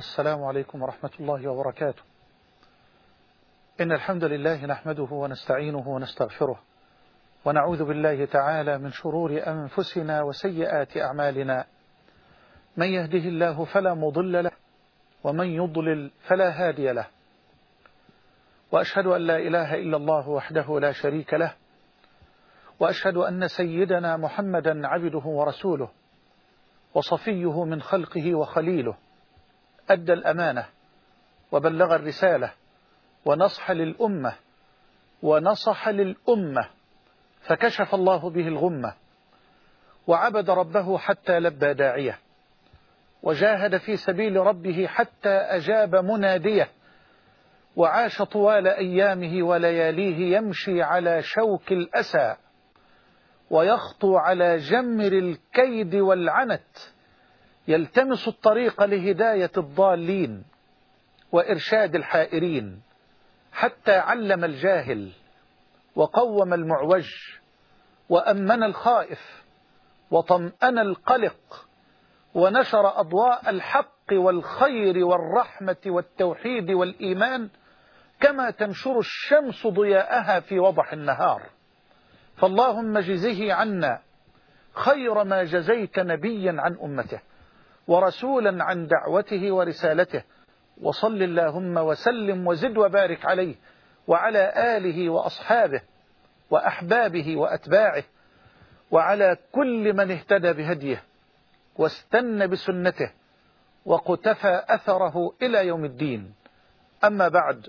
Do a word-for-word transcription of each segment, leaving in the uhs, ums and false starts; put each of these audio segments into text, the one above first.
السلام عليكم ورحمة الله وبركاته. إن الحمد لله نحمده ونستعينه ونستغفره، ونعوذ بالله تعالى من شرور أنفسنا وسيئات أعمالنا. من يهده الله فلا مضل له، ومن يضلل فلا هادي له. وأشهد أن لا إله إلا الله وحده لا شريك له، وأشهد أن سيدنا محمدا عبده ورسوله وصفيه من خلقه وخليله، أدى الأمانة وبلغ الرسالة ونصح للأمة ونصح للأمة، فكشف الله به الغمة، وعبد ربه حتى لبى داعيه، وجاهد في سبيل ربه حتى أجاب مناديه، وعاش طوال أيامه ولياليه يمشي على شوك الأسى، ويخطو على جمر الكيد والعنت، يلتمس الطريق لهداية الضالين وإرشاد الحائرين، حتى علم الجاهل وقوم المعوج وأمن الخائف وطمأن القلق، ونشر أضواء الحق والخير والرحمة والتوحيد والإيمان كما تنشر الشمس ضياءها في وضح النهار. فاللهم جزه عنا خير ما جزيت نبيا عن أمته ورسولا عن دعوته ورسالته، وصل اللهم وسلم وزد وبارك عليه وعلى آله وأصحابه وأحبابه وأتباعه، وعلى كل من اهتدى بهديه واستنى بسنته وقتفى أثره إلى يوم الدين. أما بعد،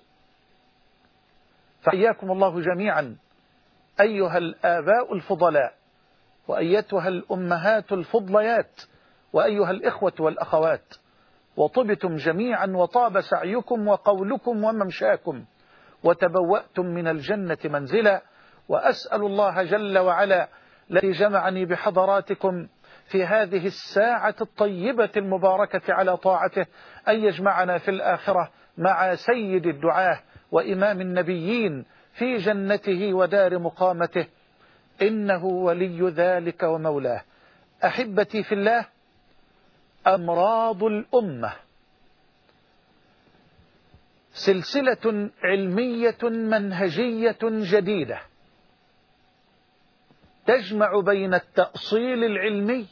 فحياكم الله جميعا أيها الآباء الفضلاء، وأيتها الأمهات الفضليات، وأيها الإخوة والأخوات، وطبتم جميعا وطاب سعيكم وقولكم وممشاكم، وتبوأتم من الجنة منزلا. وأسأل الله جل وعلا الذي جمعني بحضراتكم في هذه الساعة الطيبة المباركة على طاعته أن يجمعنا في الآخرة مع سيد الدعاة وإمام النبيين في جنته ودار مقامته، إنه ولي ذلك ومولاه. أحبتي في الله، أمراض الأمة سلسلة علمية منهجية جديدة تجمع بين التأصيل العلمي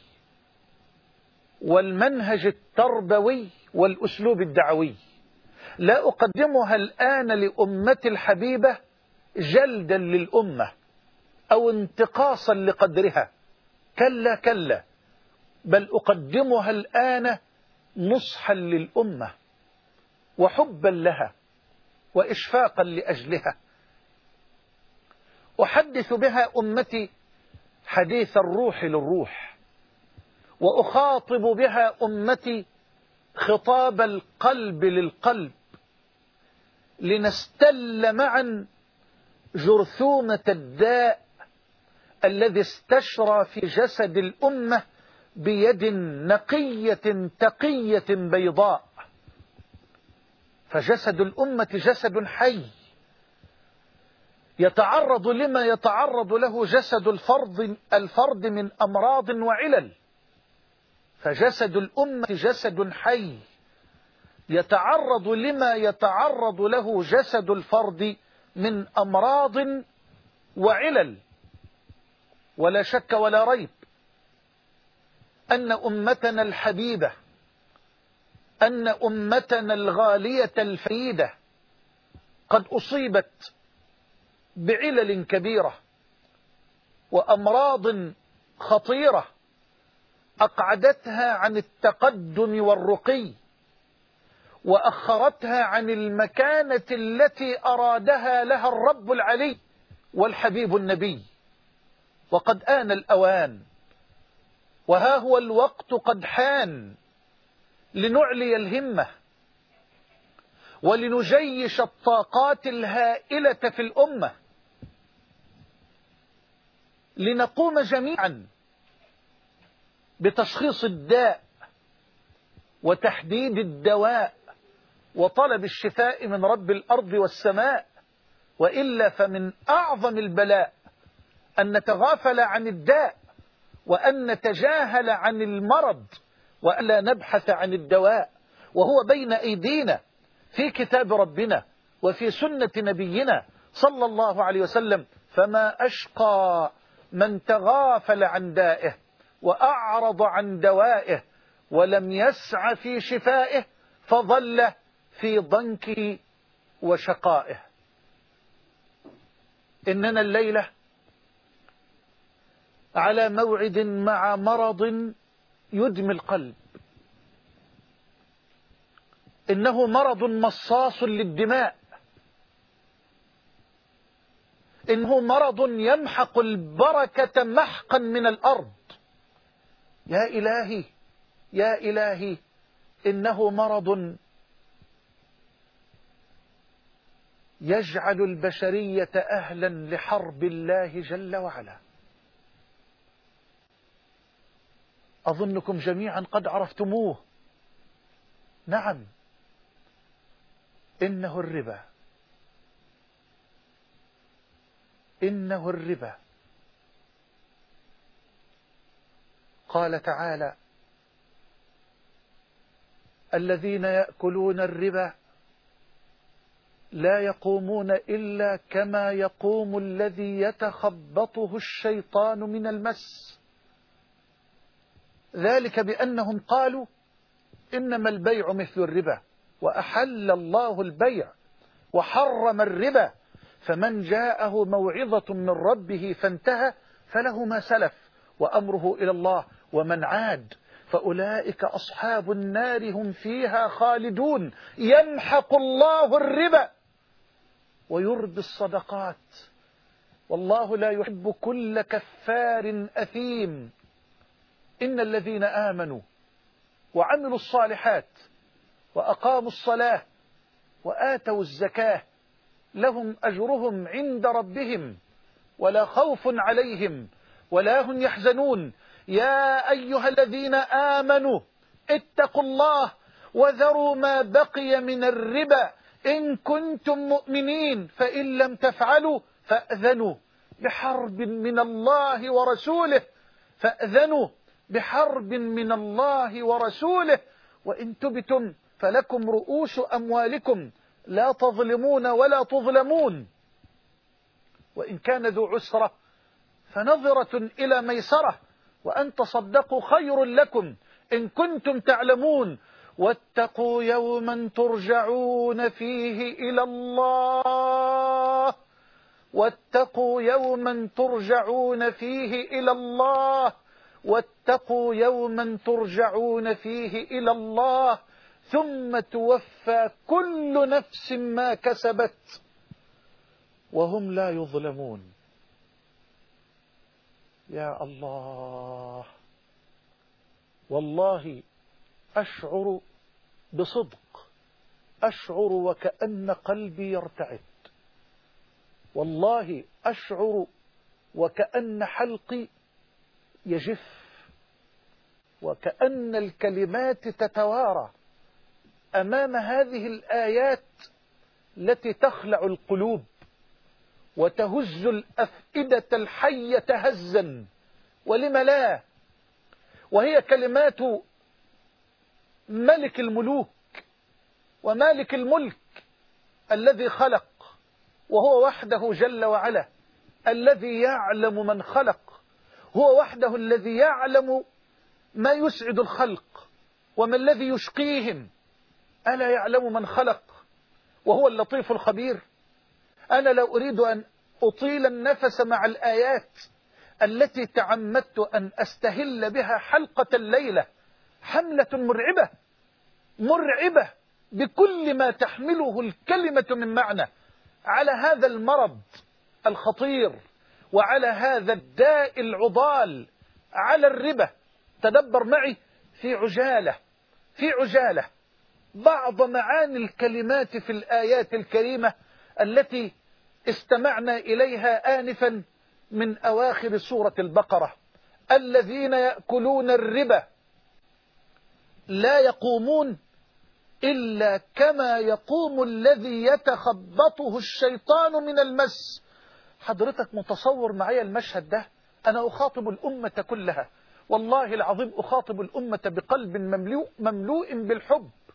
والمنهج التربوي والأسلوب الدعوي. لا أقدمها الآن لأمتي الحبيبة جلدا للأمة أو انتقاصا لقدرها، كلا كلا، بل أقدمها الآن نصحا للأمة وحبا لها وإشفاقا لأجلها. أحدث بها أمتي حديث الروح للروح، وأخاطب بها أمتي خطاب القلب للقلب، لنستل معا جرثومة الداء الذي استشرى في جسد الأمة بيد نقية تقية بيضاء. فجسد الأمة جسد حي يتعرض لما يتعرض له جسد الفرد الفرد من أمراض وعلل. فجسد الأمة جسد حي يتعرض لما يتعرض له جسد الفرد من أمراض وعلل. ولا شك ولا ريب أن أمتنا الحبيبة، أن أمتنا الغالية الفريدة قد أصيبت بعلل كبيرة وأمراض خطيرة أقعدتها عن التقدم والرقي، وأخرتها عن المكانة التي أرادها لها الرب العلي والحبيب النبي. وقد آن الأوان، وها هو الوقت قد حان، لنعلي الهمة ولنجيش الطاقات الهائلة في الأمة، لنقوم جميعا بتشخيص الداء وتحديد الدواء وطلب الشفاء من رب الأرض والسماء. وإلا فمن أعظم البلاء أن نتغافل عن الداء، وأن نتجاهل عن المرض، وألا نبحث عن الدواء، وهو بين أيدينا في كتاب ربنا وفي سنة نبينا صلى الله عليه وسلم. فما أشقى من تغافل عن دائه وأعرض عن دوائه ولم يسع في شفائه فظل في ضنكه وشقائه. إننا الليلة على موعد مع مرض يدمي القلب. إنه مرض مصاص للدماء، إنه مرض يمحق البركة محقا من الأرض. يا إلهي يا إلهي، إنه مرض يجعل البشرية أهلا لحرب الله جل وعلا. أظنكم جميعا قد عرفتموه. نعم، إنه الربا. إنه الربا. قال تعالى: الذين يأكلون الربا لا يقومون إلا كما يقوم الذي يتخبطه الشيطان من المس، ذلك بأنهم قالوا إنما البيع مثل الربا وأحل الله البيع وحرم الربا، فمن جاءه موعظة من ربه فانتهى فله ما سلف وأمره إلى الله، ومن عاد فأولئك أصحاب النار هم فيها خالدون. يمحق الله الربا ويربي الصدقات، والله لا يحب كل كفار أثيم. إن الذين آمنوا وعملوا الصالحات وأقاموا الصلاة وآتوا الزكاة لهم أجرهم عند ربهم ولا خوف عليهم ولا هم يحزنون. يا أيها الذين آمنوا اتقوا الله وذروا ما بقي من الربا إن كنتم مؤمنين، فإن لم تفعلوا فأذنوا بحرب من الله ورسوله فأذنوا بحرب من الله ورسوله وإن تبتم فلكم رؤوس أموالكم لا تظلمون ولا تظلمون، وإن كان ذو عسرة فنظرة إلى ميسرة، وأن تصدقوا خير لكم إن كنتم تعلمون. واتقوا يوما ترجعون فيه إلى الله واتقوا يوما ترجعون فيه إلى الله واتقوا يوما ترجعون فيه إلى الله ثم توفى كل نفس ما كسبت وهم لا يظلمون. يا الله، والله أشعر بصدق، أشعر وكأن قلبي يرتعد، والله أشعر وكأن حلقي يجف، وكأن الكلمات تتوارى أمام هذه الآيات التي تخلع القلوب وتهز الأفئدة الحية هزا. ولم لا؟ وهي كلمات ملك الملوك ومالك الملك الذي خلق، وهو وحده جل وعلا الذي يعلم من خلق، هو وحده الذي يعلم ما يسعد الخلق وما الذي يشقيهم. ألا يعلم من خلق وهو اللطيف الخبير؟ أنا لا أريد أن أطيل النفس مع الآيات التي تعمدت أن أستهل بها حلقة الليلة، حملة مرعبة مرعبة بكل ما تحمله الكلمة من معنى على هذا المرض الخطير وعلى هذا الداء العضال، على الربا. تدبر معي في عجالة في عجالة بعض معاني الكلمات في الآيات الكريمة التي استمعنا إليها آنفا من أواخر سورة البقرة. الذين يأكلون الربا لا يقومون إلا كما يقوم الذي يتخبطه الشيطان من المس. حضرتك متصور معي المشهد ده؟ أنا أخاطب الأمة كلها، والله العظيم أخاطب الأمة بقلب مملوء مملوء بالحب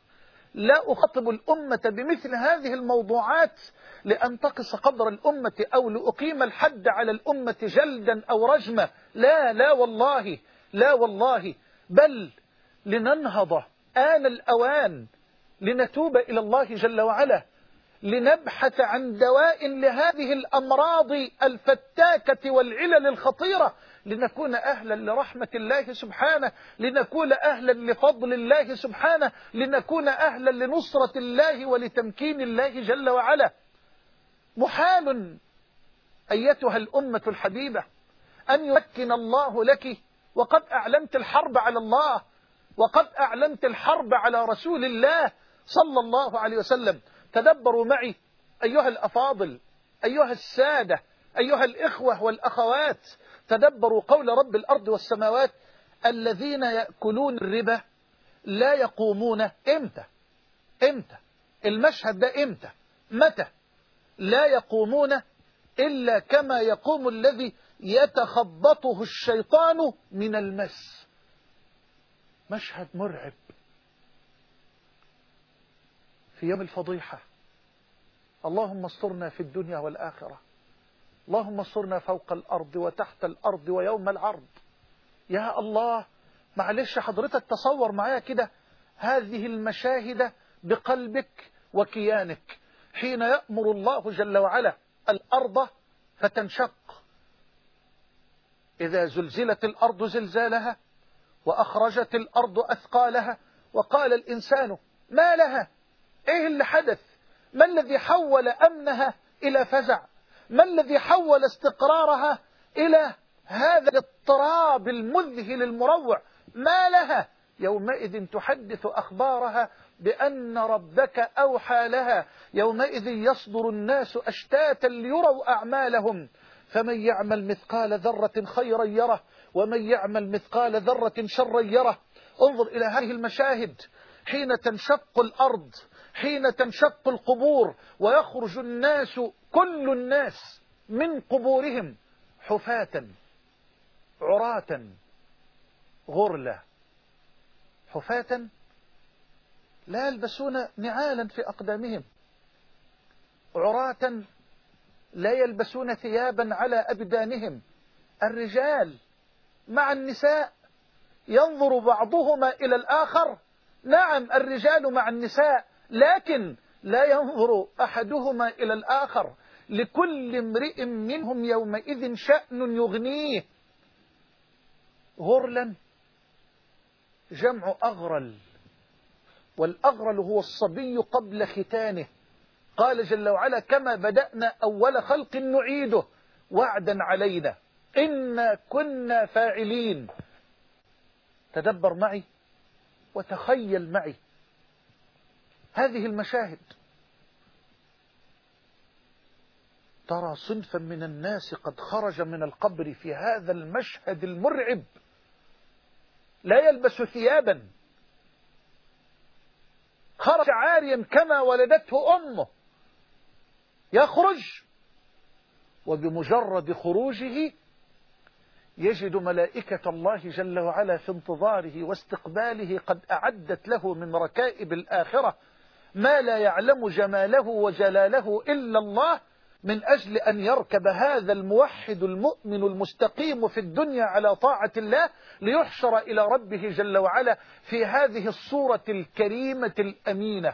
لا أخاطب الأمة بمثل هذه الموضوعات لأنتقص قدر الأمة أو لأقيم الحد على الأمة جلدا أو رجمة. لا لا والله، لا والله، بل لننهض آن الأوان، لنتوب إلى الله جل وعلا، لنبحث عن دواء لهذه الأمراض الفتاكة والعلل الخطيرة، لنكون أهلا لرحمة الله سبحانه، لنكون أهلا لفضل الله سبحانه، لنكون أهلا لنصرة الله ولتمكين الله جل وعلا. محال أيتها الأمة الحبيبة أن يمكن الله لك وقد أعلنت الحرب على الله، وقد أعلنت الحرب على رسول الله صلى الله عليه وسلم. تدبروا معي أيها الأفاضل، أيها السادة، أيها الإخوة والأخوات، تدبروا قول رب الأرض والسماوات: الذين يأكلون الربا لا يقومون. إمتى؟ إمتى؟ المشهد ده إمتى؟ متى؟ لا يقومون إلا كما يقوم الذي يتخبطه الشيطان من المس. مشهد مرعب في يوم الفضيحة. اللهم استرنا في الدنيا والآخرة، اللهم استرنا فوق الأرض وتحت الأرض ويوم العرض. يا الله، معلش حضرتك تصور معايا كده هذه المشاهد بقلبك وكيانك، حين يأمر الله جل وعلا الأرض فتنشق، إذا زلزلت الأرض زلزالها وأخرجت الأرض أثقالها وقال الإنسان ما لها. إيه اللي حدث؟ ما الذي حول أمنها إلى فزع؟ ما الذي حول استقرارها إلى هذا الاضطراب المذهل المروع؟ ما لها؟ يومئذ تحدث أخبارها بأن ربك أوحى لها، يومئذ يصدر الناس أشتاتا ليروا أعمالهم، فمن يعمل مثقال ذرة خيرا يره ومن يعمل مثقال ذرة شرا يره. انظر إلى هذه المشاهد حين تنشق الأرض، حين تنشق القبور ويخرج الناس، كل الناس من قبورهم حفاة عراة غرلا، حفاة لا يلبسون نعالا في أقدامهم، عراة لا يلبسون ثيابا على أبدانهم. الرجال مع النساء، ينظر بعضهما إلى الآخر. نعم الرجال مع النساء، لكن لا ينظر أحدهما إلى الآخر، لكل امرئ منهم يومئذ شأن يغنيه. غرلا جمع أغرل، والأغرل هو الصبي قبل ختانه. قال جل وعلا: كما بدأنا أول خلق نعيده وعدا علينا إنا كنا فاعلين. تدبر معي وتخيل معي هذه المشاهد. ترى صنفا من الناس قد خرج من القبر في هذا المشهد المرعب، لا يلبس ثيابا، خرج عاريا كما ولدته أمه، يخرج وبمجرد خروجه يجد ملائكة الله جل وعلا في انتظاره واستقباله، قد أعدت له من ركائب الآخرة ما لا يعلم جماله وجلاله إلا الله، من أجل أن يركب هذا الموحد المؤمن المستقيم في الدنيا على طاعة الله ليحشر إلى ربه جل وعلا في هذه الصورة الكريمة الأمينة.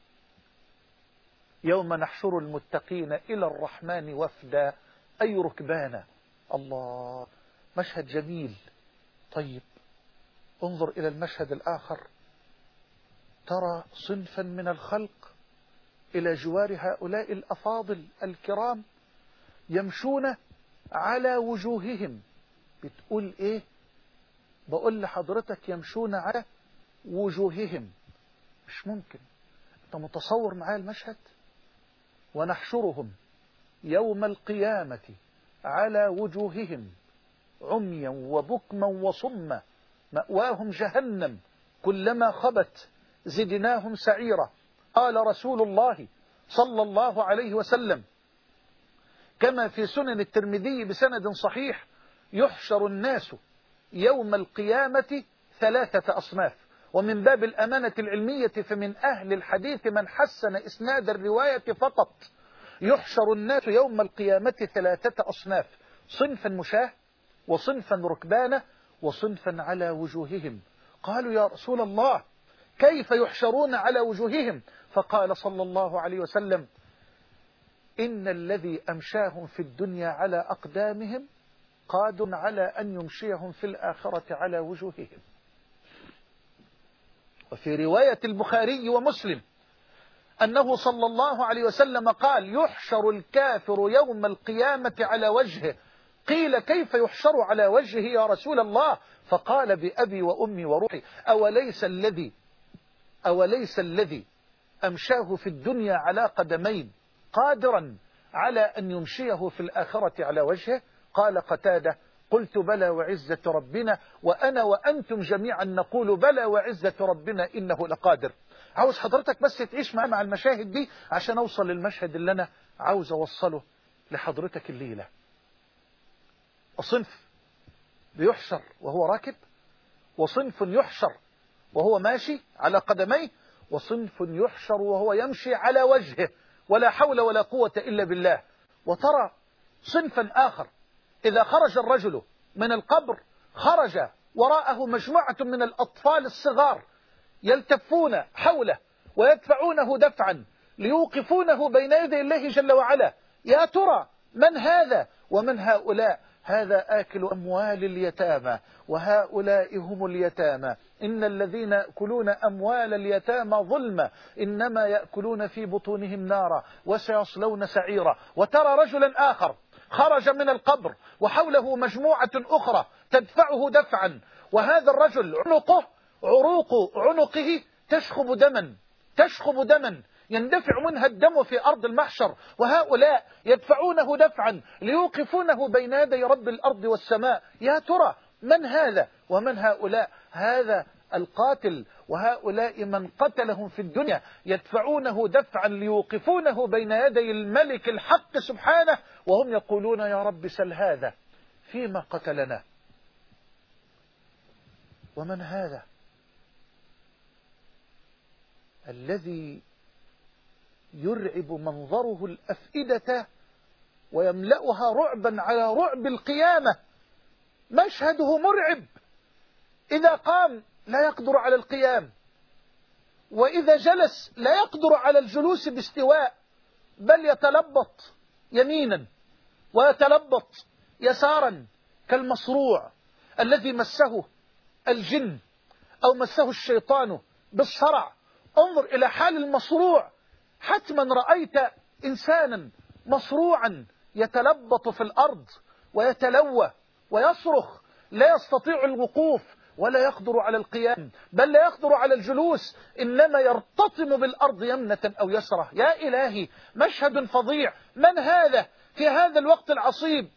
يوم نحشر المتقين إلى الرحمن وفدا، أي ركبانا. الله، مشهد جميل. طيب انظر إلى المشهد الآخر. ترى صنفا من الخلق إلى جوار هؤلاء الأفاضل الكرام يمشون على وجوههم. بتقول إيه؟ بقول لحضرتك يمشون على وجوههم. مش ممكن. أنت متصور معايا المشهد؟ ونحشرهم يوم القيامة على وجوههم عميا وبكما وصما مأواهم جهنم كلما خبت زدناهم سعيرا. قال رسول الله صلى الله عليه وسلم كما في سنن الترمذي بسند صحيح: يحشر الناس يوم القيامة ثلاثة أصناف. ومن باب الأمانة العلمية فمن أهل الحديث من حسن إسناد الرواية فقط. يحشر الناس يوم القيامة ثلاثة أصناف: صنفا مشاه، وصنفا ركبانة، وصنفا على وجوههم. قالوا يا رسول الله كيف يحشرون على وجوههم؟ فقال صلى الله عليه وسلم: إن الذي أمشاهم في الدنيا على أقدامهم قادر على أن يمشيهم في الآخرة على وجوههم. وفي رواية البخاري ومسلم أنه صلى الله عليه وسلم قال: يحشر الكافر يوم القيامة على وجهه. قيل: كيف يحشر على وجهه يا رسول الله؟ فقال: بأبي وأمي وروحي، أوليس الذي أوليس الذي أمشاه في الدنيا على قدمين قادرا على أن يمشيه في الآخرة على وجهه؟ قال قتادة: قلت بلى وعزة ربنا، وأنا وأنتم جميعا نقول بلى وعزة ربنا إنه لقادر. عاوز حضرتك بس تعيش معي مع المشاهد دي عشان أوصل للمشهد اللي أنا عاوز أوصله لحضرتك الليلة. وصنف بيحشر وهو راكب، وصنف يحشر وهو ماشي على قدميه، وصنف يحشر وهو يمشي على وجهه ولا حول ولا قوة إلا بالله. وترى صنفا آخر إذا خرج الرجل من القبر خرج وراءه مجموعة من الأطفال الصغار يلتفون حوله ويدفعونه دفعا ليوقفونه بين يدي الله جل وعلا. يا ترى من هذا ومن هؤلاء؟ هذا آكل أموال اليتامى، وهؤلاء هم اليتامى. إن الذين يأكلون أموال اليتامى ظلما إنما يأكلون في بطونهم نارا وسيصلون سعيرا. وترى رجلا آخر خرج من القبر وحوله مجموعة أخرى تدفعه دفعا، وهذا الرجل عنقه عروق عنقه تشخب دما تشخب دما يندفع منها الدم في أرض المحشر، وهؤلاء يدفعونه دفعا ليوقفونه بين يدي رب الأرض والسماء. يا ترى من هذا ومن هؤلاء؟ هذا القاتل، وهؤلاء من قتلهم في الدنيا يدفعونه دفعا ليوقفونه بين يدي الملك الحق سبحانه، وهم يقولون: يا رب سل هذا فيما قتلنا. ومن هذا الذي يرعب منظره الأفئدة ويملأها رعبا على رعب القيامة؟ مشهده مرعب. إذا قام لا يقدر على القيام، وإذا جلس لا يقدر على الجلوس باستواء، بل يتلبط يمينا ويتلبط يسارا كالمصروع الذي مسه الجن أو مسه الشيطان بالصرع. انظر إلى حال المصروع، حتما رأيت إنسانا مصروعا يتلبط في الأرض ويتلوى ويصرخ، لا يستطيع الوقوف ولا يقدر على القيام، بل لا يقدر على الجلوس، إنما يرتطم بالأرض يمنة أو يسرة. يا إلهي، مشهد فظيع. من هذا في هذا الوقت العصيب؟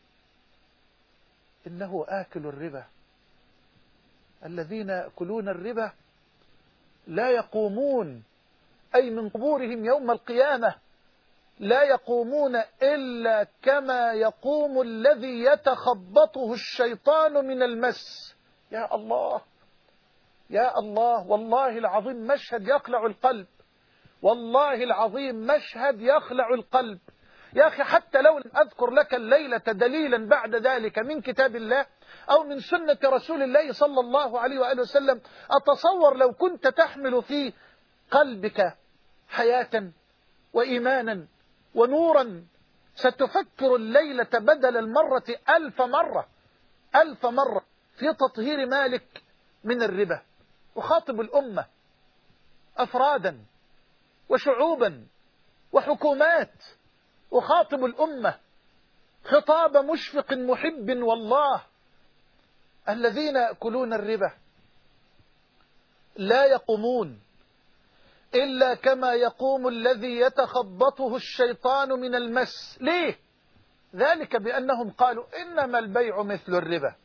إنه آكل الربا. الذين يأكلون الربا لا يقومون، أي من قبورهم يوم القيامة لا يقومون إلا كما يقوم الذي يتخبطه الشيطان من المس. يا الله يا الله، والله العظيم مشهد يخلع القلب، والله العظيم مشهد يخلع القلب. يا أخي، حتى لو لم أذكر لك الليلة دليلا بعد ذلك من كتاب الله أو من سنة رسول الله صلى الله عليه وآله وسلم، أتصور لو كنت تحمل في قلبك حياة وإيمانا ونورا ستفكر الليلة بدل المرة ألف مرة ألف مرة في تطهير مالك من الربا. وخاطب الأمة أفرادا وشعوبا وحكومات، وخاطب الأمة خطاب مشفق محب. والله الذين يأكلون الربا لا يقومون إلا كما يقوم الذي يتخبطه الشيطان من المس. ليه؟ ذلك بأنهم قالوا: إنما البيع مثل الربا،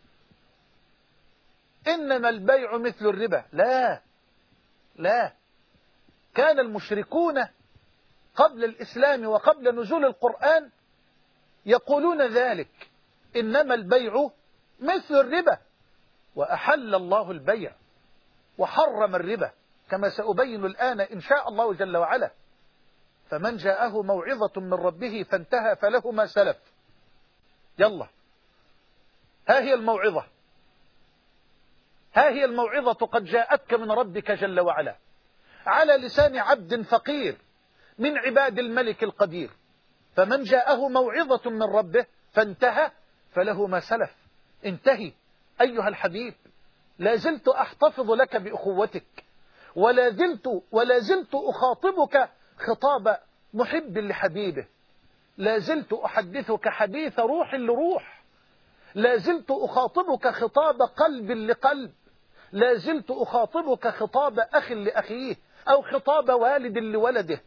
إنما البيع مثل الربا. لا لا، كان المشركون قبل الإسلام وقبل نزول القرآن يقولون ذلك: إنما البيع مثل الربا، وأحل الله البيع وحرم الربا كما سأبين الآن إن شاء الله جل وعلا. فمن جاءه موعظة من ربه فانتهى فله ما سلف. يلا، ها هي الموعظة، ها هي الموعظة قد جاءتك من ربك جل وعلا على لسان عبد فقير من عباد الملك القدير. فمن جاءه موعظة من ربه فانتهى فله ما سلف. انتهي أيها الحبيب، لا زلت أحتفظ لك بأخوتك، ولا زلت, ولا زلت أخاطبك خطاب محب لحبيبه، لا زلت أحدثك حديث روح لروح، لا زلت أخاطبك خطاب قلب لقلب، لا زلت أخاطبك خطاب أخ لأخيه أو خطاب والد لولده.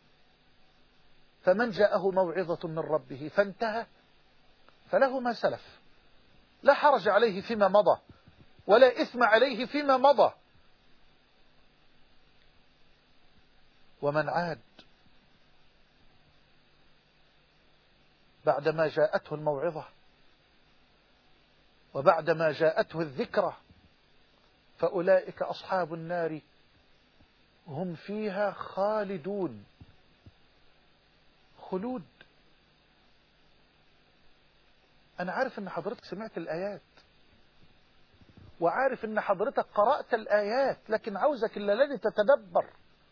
فمن جاءه موعظة من ربه فانتهى فله ما سلف، لا حرج عليه فيما مضى ولا إثم عليه فيما مضى. ومن عاد بعدما جاءته الموعظة وبعدما جاءته الذكرى فأولئك أصحاب النار هم فيها خالدون. خلود. أنا عارف أن حضرتك سمعت الآيات وعارف أن حضرتك قرأت الآيات، لكن عاوزك الليلة تتدبر.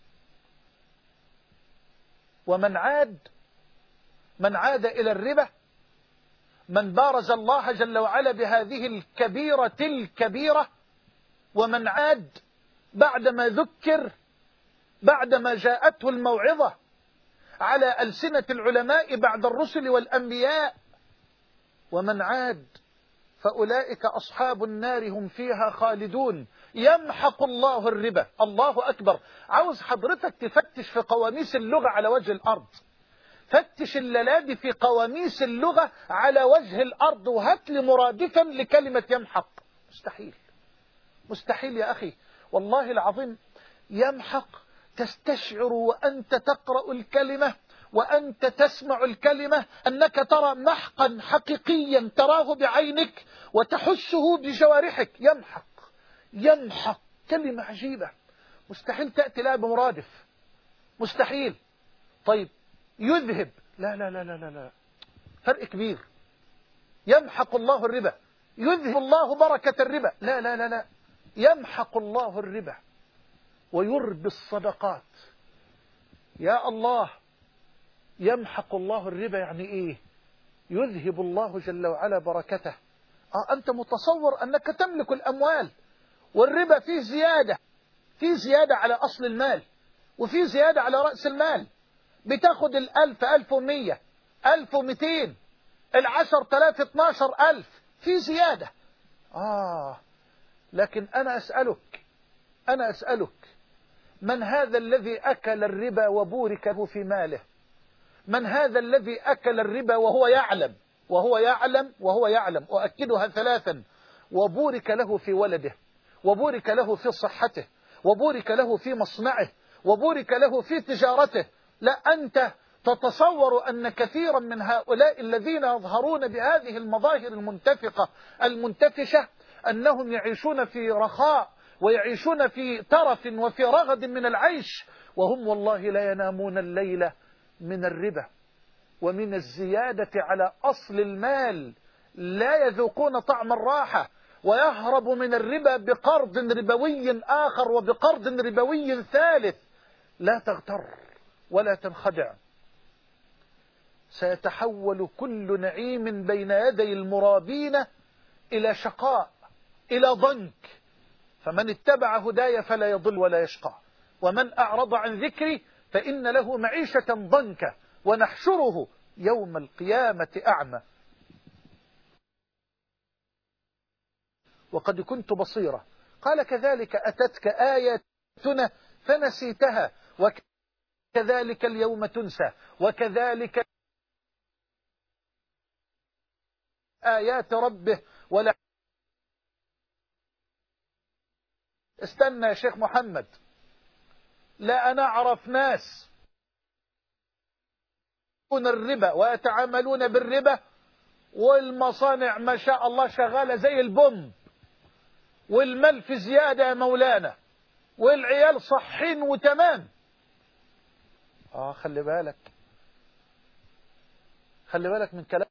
ومن عاد، من عاد إلى الربا، من بارز الله جل وعلا بهذه الكبيرة الكبيرة، ومن عاد بعدما ذكر، بعدما جاءته الموعظة على ألسنة العلماء بعد الرسل والأنبياء، ومن عاد فأولئك أصحاب النار هم فيها خالدون. يمحق الله الربا. الله أكبر. عاوز حضرتك تفتش في قواميس اللغة على وجه الأرض، فتش الليلة في قواميس اللغة على وجه الأرض وهات لي مرادفا لكلمة يمحق. مستحيل، مستحيل يا أخي، والله العظيم. يمحق تستشعر وأنت تقرأ الكلمة وأنت تسمع الكلمة أنك ترى محقا حقيقيا تراه بعينك وتحسه بجوارحك. يمحق، يمحق كلمة عجيبة، مستحيل تأتي لها بمرادف، مستحيل. طيب يذهب، لا لا لا لا لا، فرق كبير. يمحق الله الربا، يذهب الله بركة الربا، لا لا لا لا، يمحق الله الربا ويربي الصدقات. يا الله، يمحق الله الربا يعني ايه؟ يذهب الله جل وعلا بركته. آه أنت متصور أنك تملك الأموال، والربا فيه زيادة، فيه زيادة على أصل المال وفيه زيادة على رأس المال. بتاخد الألف، ألف ومية، ألف ومتين، العشر تلاف، اتناشر ألف، في زيادة. آه لكن أنا أسألك، أنا أسألك من هذا الذي أكل الربا وبورك له في ماله؟ من هذا الذي أكل الربا وهو يعلم، وهو يعلم وهو يعلم أؤكدها ثلاثا، وبورك له في ولده، وبورك له في صحته، وبورك له في مصنعه، وبورك له في تجارته؟ لا، أنت تتصور أن كثيرا من هؤلاء الذين يظهرون بهذه المظاهر المنتفقة المنتفشة أنهم يعيشون في رخاء ويعيشون في ترف وفي رغد من العيش، وهم والله لا ينامون الليلة من الربا ومن الزيادة على أصل المال، لا يذوقون طعم الراحة، ويهرب من الربا بقرض ربوي آخر وبقرض ربوي ثالث. لا تغتر ولا تنخدع، سيتحول كل نعيم بين يدي المرابين إلى شقاء، إلى ضنك. فمن اتبع هداي فلا يضل ولا يشقى، ومن أعرض عن ذكري فإن له معيشة ضنكا ونحشره يوم القيامة أعمى. وقد كنت بصيرا. قال كذلك أتتك آياتنا فنسيتها وكذلك اليوم تنسى وكذلك آيات ربه. ولا استنى يا شيخ محمد، لا أنا أعرف ناس الربا ويتعاملون بالربا والمصانع ما شاء الله شغالة زي البوم والمال في زيادة يا مولانا. والعيال صحين وتمام. اه خلي بالك، خلي بالك من كلام.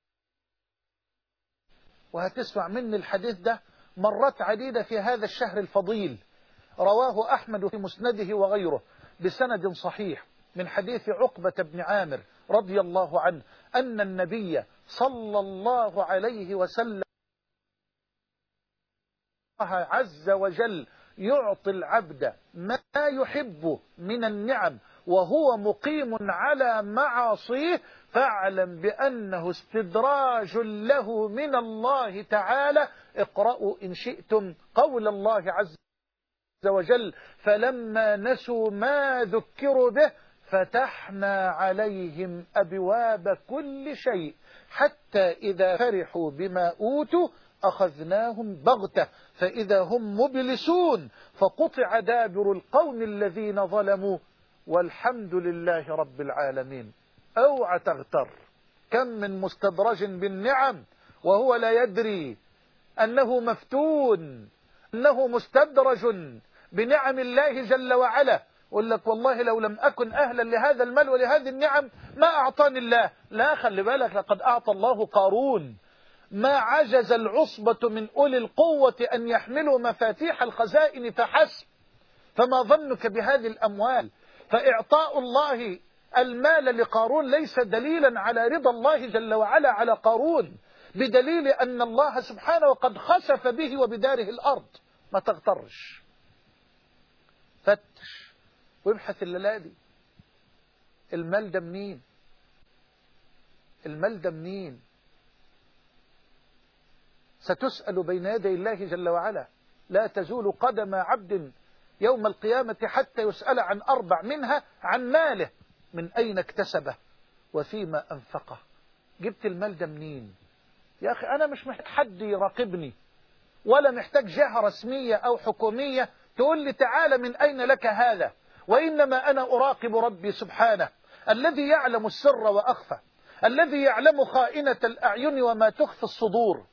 وهتسمع مني الحديث ده مرات عديدة في هذا الشهر الفضيل. رواه أحمد في مسنده وغيره بسند صحيح من حديث عقبة بن عامر رضي الله عنه أن النبي صلى الله عليه وسلم عز وجل يعطي العبد ما يحب من النعم وهو مقيم على معاصيه، فاعلم بأنه استدراج له من الله تعالى. اقرأوا إن شئتم قول الله عز وجل: فلما نسوا ما ذكروا به فتحنا عليهم أبواب كل شيء حتى إذا فرحوا بما أوتوا أخذناهم بغتة فإذا هم مبلسون فقطع دابر القوم الذين ظلموا والحمد لله رب العالمين. اوعى تغتر، كم من مستدرج بالنعم وهو لا يدري أنه مفتون، أنه مستدرج بنعم الله جل وعلا. يقول لك والله لو لم أكن أهلا لهذا المال ولهذه النعم ما أعطاني الله. لا، خلي بالك، لقد أعطى الله قارون ما عجز العصبة من أولي القوة أن يحملوا مفاتيح الخزائن فحسب، فما ظنك بهذه الأموال؟ فإعطاء الله المال لقارون ليس دليلا على رضا الله جل وعلا على قارون، بدليل أن الله سبحانه وقد خسف به وبداره الأرض. ما تغترش، فتش وابحث الليلة دي المال ده منين، المال ده منين. ستسأل بين يدي الله جل وعلا، لا تزول قدم عبد يوم القيامة حتى يسأل عن أربع، منها عن ماله، من أين اكتسبه وفيما أنفقه. جبت المال ده منين؟ يا أخي أنا مش محتاج حد يراقبني ولا محتاج جهة رسمية أو حكومية تقول لي تعالى من أين لك هذا، وإنما أنا أراقب ربي سبحانه الذي يعلم السر وأخفى، الذي يعلم خائنة الأعين وما تخفي الصدور.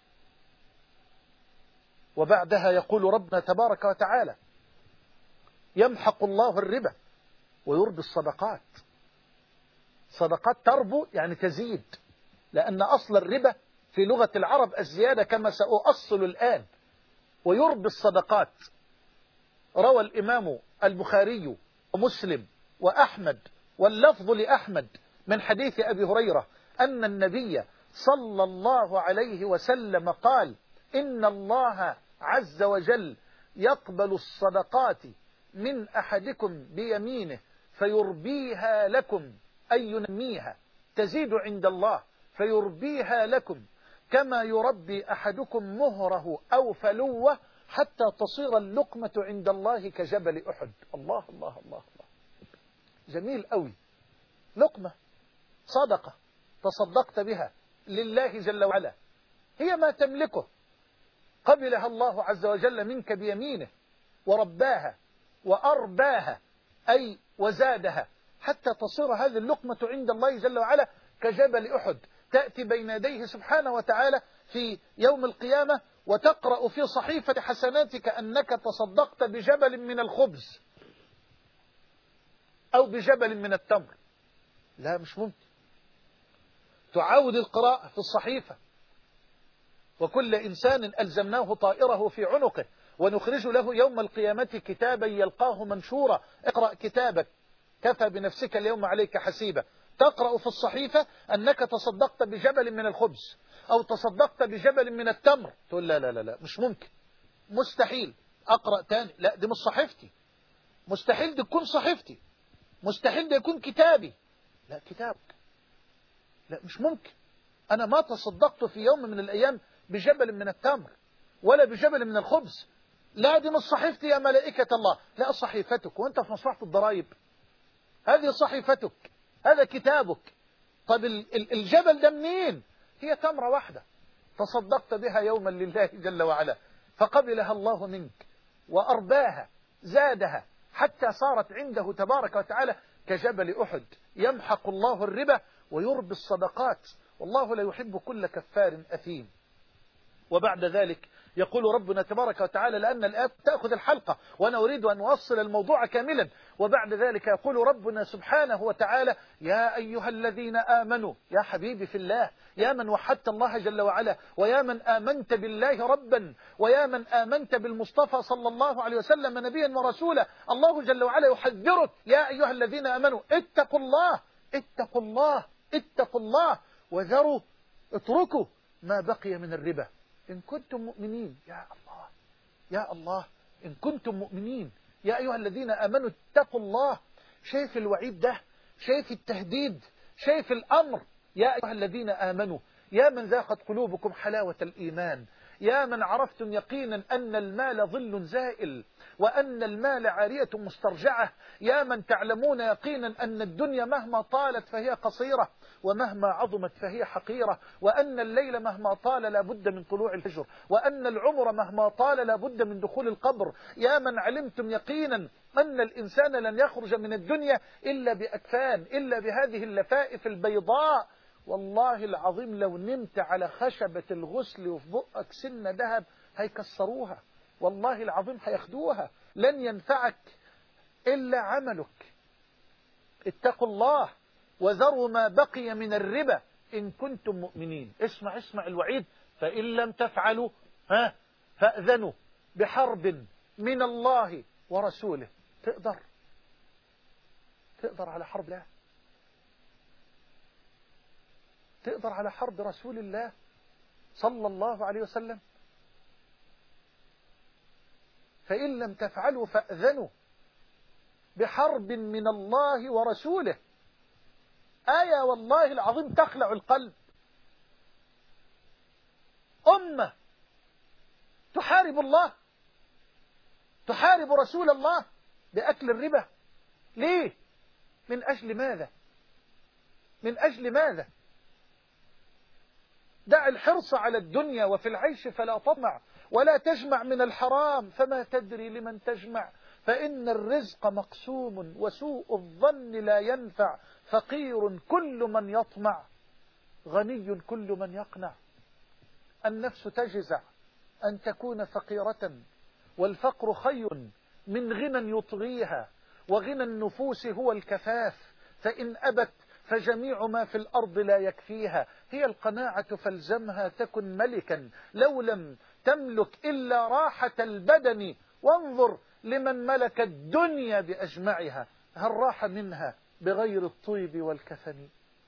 وبعدها يقول ربنا تبارك وتعالى: يمحق الله الربا ويربي الصدقات. صدقات تربو يعني تزيد، لأن أصل الربا في لغة العرب الزيادة كما سأؤصل الآن. ويربي الصدقات. روى الإمام البخاري ومسلم وأحمد واللفظ لأحمد من حديث أبي هريرة أن النبي صلى الله عليه وسلم قال: إن الله عز وجل يقبل الصدقات من أحدكم بيمينه فيربيها لكم، أي ينميها، تزيد عند الله فيربيها لكم كما يربي أحدكم مهره أو فلوه حتى تصير اللقمة عند الله كجبل أحد. الله الله الله الله، جميل قوي. لقمة صدقة تصدقت بها لله جل وعلا، هي ما تملكه، قبلها الله عز وجل منك بيمينه ورباها وأرباها، أي وزادها، حتى تصير هذه اللقمة عند الله جل وعلا كجبل أحد، تأتي بين يديه سبحانه وتعالى في يوم القيامة وتقرأ في صحيفة حسناتك أنك تصدقت بجبل من الخبز أو بجبل من التمر. لا، مش ممكن. تعاود القراءة في الصحيفة: وكل إنسان ألزمناه طائره في عنقه ونخرج له يوم القيامة كتابا يلقاه منشورا، اقرأ كتابك كفى بنفسك اليوم عليك حسيبا. تقرأ في الصحيفة أنك تصدقت بجبل من الخبز أو تصدقت بجبل من التمر، تقول لا لا لا لا مش ممكن، مستحيل. أقرأ تاني: لا دي مش صحيفتي، مستحيل دي تكون صحيفتي، مستحيل دي يكون كتابي. لا كتابك، لا مش ممكن. أنا ما تصدقت في يوم من الأيام بجبل من التمر ولا بجبل من الخبز. لا دي مش صحيفتي يا ملائكة الله. لا، صحيفتك وانت في مصلحة الضرائب، هذه صحيفتك، هذا كتابك. طب الجبل ده منين؟ هي تمرة واحدة تصدقت بها يوما لله جل وعلا فقبلها الله منك وأرباها، زادها حتى صارت عنده تبارك وتعالى كجبل أحد. يمحق الله الربا ويربي الصدقات، والله لا يحب كل كفار أثيم. وبعد ذلك يقول ربنا تبارك وتعالى، لأن الآيات تأخذ الحلقة وأنا أريد أن أوصل الموضوع كاملا. وبعد ذلك يقول ربنا سبحانه وتعالى: يا أيها الذين آمنوا، يا حبيبي في الله، يا من وحدت الله جل وعلا، ويا من آمنت بالله ربا، ويا من آمنت بالمصطفى صلى الله عليه وسلم نبيا ورسولا، الله جل وعلا يحذرك: يا أيها الذين آمنوا اتقوا الله، اتقوا الله، اتقوا الله، وذروا، اتركوا ما بقي من الربا إن كنتم مؤمنين. يا الله، يا الله، إن كنتم مؤمنين، يا أيها الذين آمنوا اتقوا الله. شايف الوعيد ده؟ شايف التهديد؟ شايف الأمر؟ يا أيها الذين آمنوا، يا من ذاقت قلوبكم حلاوة الإيمان، يا من عرفتم يقينا أن المال ظل زائل وأن المال عارية مسترجعة، يا من تعلمون يقينا أن الدنيا مهما طالت فهي قصيرة، ومهما عظمت فهي حقيرة، وأن الليل مهما طال لا بد من طلوع الفجر، وأن العمر مهما طال لا بد من دخول القبر. يا من علمتم يقينا أن الإنسان لن يخرج من الدنيا إلا بأكفان، إلا بهذه اللفائف البيضاء. والله العظيم لو نمت على خشبة الغسل وفي بقك سن ذهب هيكسروها، والله العظيم هياخدوها، لن ينفعك إلا عملك. اتقوا الله وذروا ما بقي من الربا إن كنتم مؤمنين. اسمع اسمع الوعيد: فإن لم تفعلوا ها فأذنوا بحرب من الله ورسوله. تقدر تقدر على حرب الله؟ تقدر على حرب رسول الله صلى الله عليه وسلم؟ فإن لم تفعلوا فأذنوا بحرب من الله ورسوله. آية والله العظيم تخلع القلب. أمة تحارب الله، تحارب رسول الله بأكل الربا. ليه؟ من أجل ماذا؟ من أجل ماذا؟ دع الحرص على الدنيا وفي العيش فلا تطمع، ولا تجمع من الحرام فما تدري لمن تجمع، فإن الرزق مقسوم وسوء الظن لا ينفع، فقير كل من يطمع، غني كل من يقنع. النفس تجزع أن تكون فقيرة، والفقر خير من غنى يطغيها، وغنى النفوس هو الكفاف، فإن أبت فجميع ما في الأرض لا يكفيها. هي القناعة فالزمها تكن ملكا، لو لم تملك إلا راحة البدن، وانظر لمن ملك الدنيا بأجمعها، هل راح منها بغير الطيب والكفن؟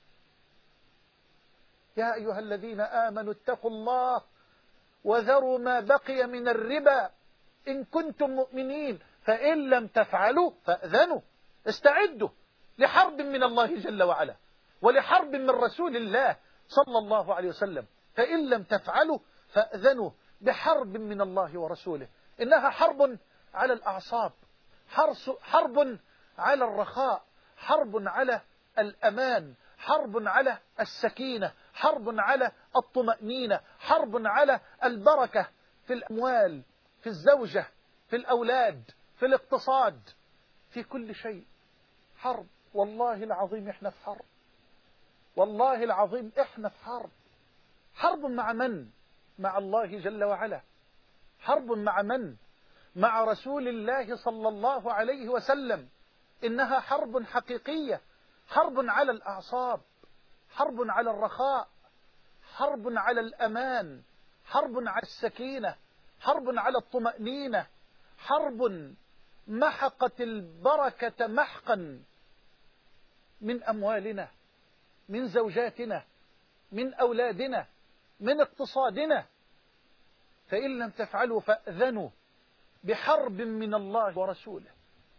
يا أيها الذين آمنوا اتقوا الله وذروا ما بقي من الربا إن كنتم مؤمنين، فإن لم تفعلوا فأذنوا، استعدوا لحرب من الله جل وعلا ولحرب من رسول الله صلى الله عليه وسلم. فإن لم تفعلوا فأذنوا بحرب من الله ورسوله. إنها حرب على الأعصاب، حرب على الرخاء، حرب على الأمان، حرب على السكينة، حرب على الطمأنينة، حرب على البركة في الأموال، في الزوجة، في الأولاد، في الاقتصاد، في كل شيء. حرب. والله العظيم احنا في حرب، والله العظيم احنا في حرب. حرب مع من؟ مع الله جل وعلا. حرب مع من؟ مع رسول الله صلى الله عليه وسلم. إنها حرب حقيقية، حرب على الأعصاب، حرب على الرخاء، حرب على الأمان، حرب على السكينة، حرب على الطمأنينة، حرب محقت البركة محقا من أموالنا، من زوجاتنا، من أولادنا، من اقتصادنا. فإن لم تفعلوا فأذنوا بحرب من الله ورسوله.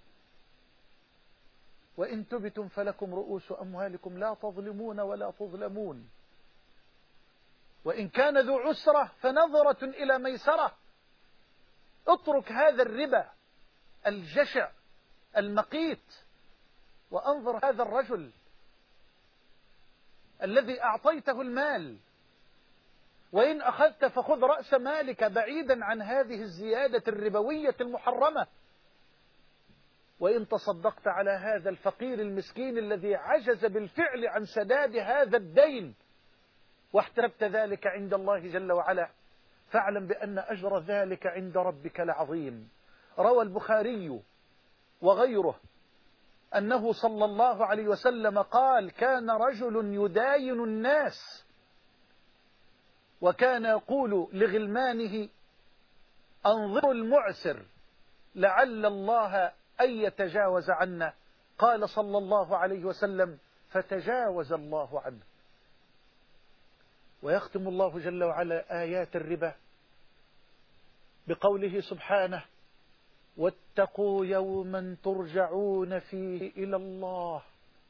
وإن تبتم فلكم رؤوس أموالكم لا تظلمون ولا تظلمون، وإن كان ذو عسرة فنظرة إلى ميسرة. اترك هذا الربا الجشع المقيت، وأنظر هذا الرجل الذي أعطيته المال، وإن أخذت فخذ رأس مالك بعيدا عن هذه الزيادة الربوية المحرمة. وإن تصدقت على هذا الفقير المسكين الذي عجز بالفعل عن سداد هذا الدين، واحتربت ذلك عند الله جل وعلا، فاعلم بأن أجر ذلك عند ربك لعظيم. روى البخاري وغيره أنه صلى الله عليه وسلم قال: كان رجل يداين الناس وكان يقول لغلمانه: أنظروا المعسر لعل الله أن يتجاوز عنا. قال صلى الله عليه وسلم: فتجاوز الله عنه. ويختم الله جل وعلا آيات الربا بقوله سبحانه: واتقوا يوما ترجعون فيه إلى الله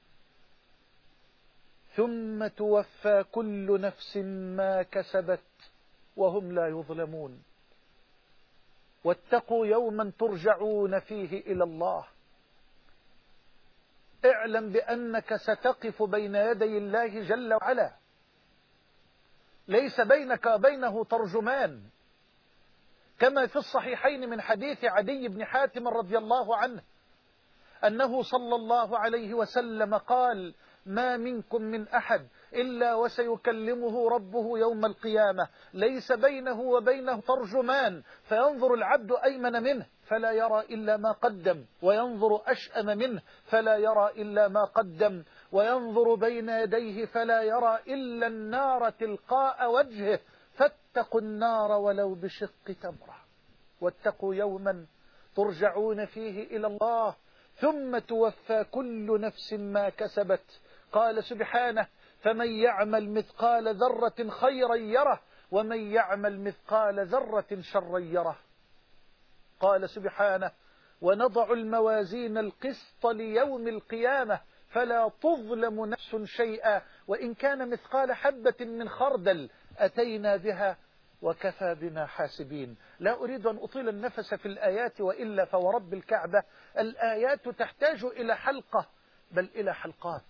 ثم توفى كل نفس ما كسبت وهم لا يظلمون. واتقوا يوما ترجعون فيه إلى الله. اعلم بأنك ستقف بين يدي الله جل وعلا، ليس بينك وبينه ترجمان، كما في الصحيحين من حديث عدي بن حاتم رضي الله عنه أنه صلى الله عليه وسلم قال: ما منكم من أحد إلا وسيكلمه ربه يوم القيامة، ليس بينه وبينه ترجمان، فينظر العبد أيمن منه فلا يرى إلا ما قدم، وينظر أشأم منه فلا يرى إلا ما قدم، وينظر بين يديه فلا يرى إلا النار تلقاء وجهه، فاتقوا النار ولو بشق تمرة. واتقوا يوما ترجعون فيه إلى الله ثم توفى كل نفس ما كسبت. قال سبحانه: فمن يعمل مثقال ذرة خيرا يره ومن يعمل مثقال ذرة شرا يره. قال سبحانه: ونضع الموازين القسط ليوم القيامة فلا تظلم نفس شيئا وإن كان مثقال حبة من خردل أتينا بها وكفى بنا حاسبين. لا أريد أن أطيل النفس في الآيات، وإلا فورب الكعبة الآيات تحتاج إلى حلقة بل إلى حلقات.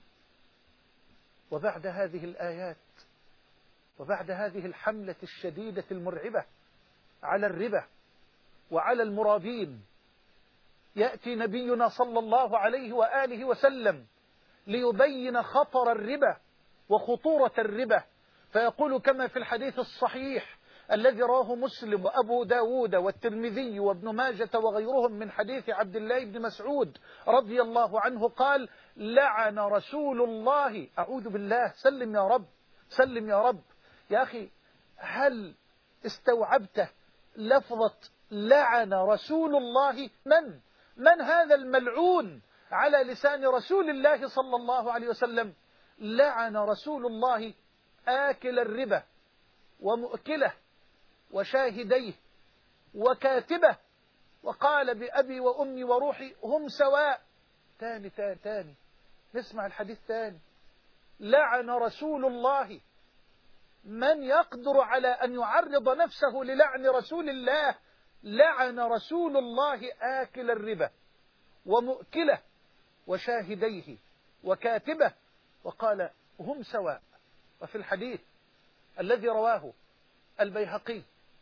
وبعد هذه الآيات وبعد هذه الحملة الشديدة المرعبة على الربا وعلى المرابين، يأتي نبينا صلى الله عليه وآله وسلم ليبين خطر الربا وخطورة الربا، فيقول كما في الحديث الصحيح الذي رواه مسلم وأبو داود والترمذي وابن ماجة وغيرهم من حديث عبد الله بن مسعود رضي الله عنه قال: لعن رسول الله، أعوذ بالله، سلم يا رب سلم يا رب. يا أخي، هل استوعبت لفظة لعن رسول الله؟ من من هذا الملعون على لسان رسول الله صلى الله عليه وسلم؟ لعن رسول الله آكل الربا ومؤكله وشاهديه وكاتبه، وقال: بأبي وأمي وروحي هم سواء. تاني تاني تاني نسمع الحديث تاني: لعن رسول الله. من يقدر على أن يعرض نفسه للعن رسول الله؟ لعن رسول الله آكل الربا ومؤكله وشاهديه وكاتبه، وقال: هم سواء. وفي الحديث الذي رواه البيهقي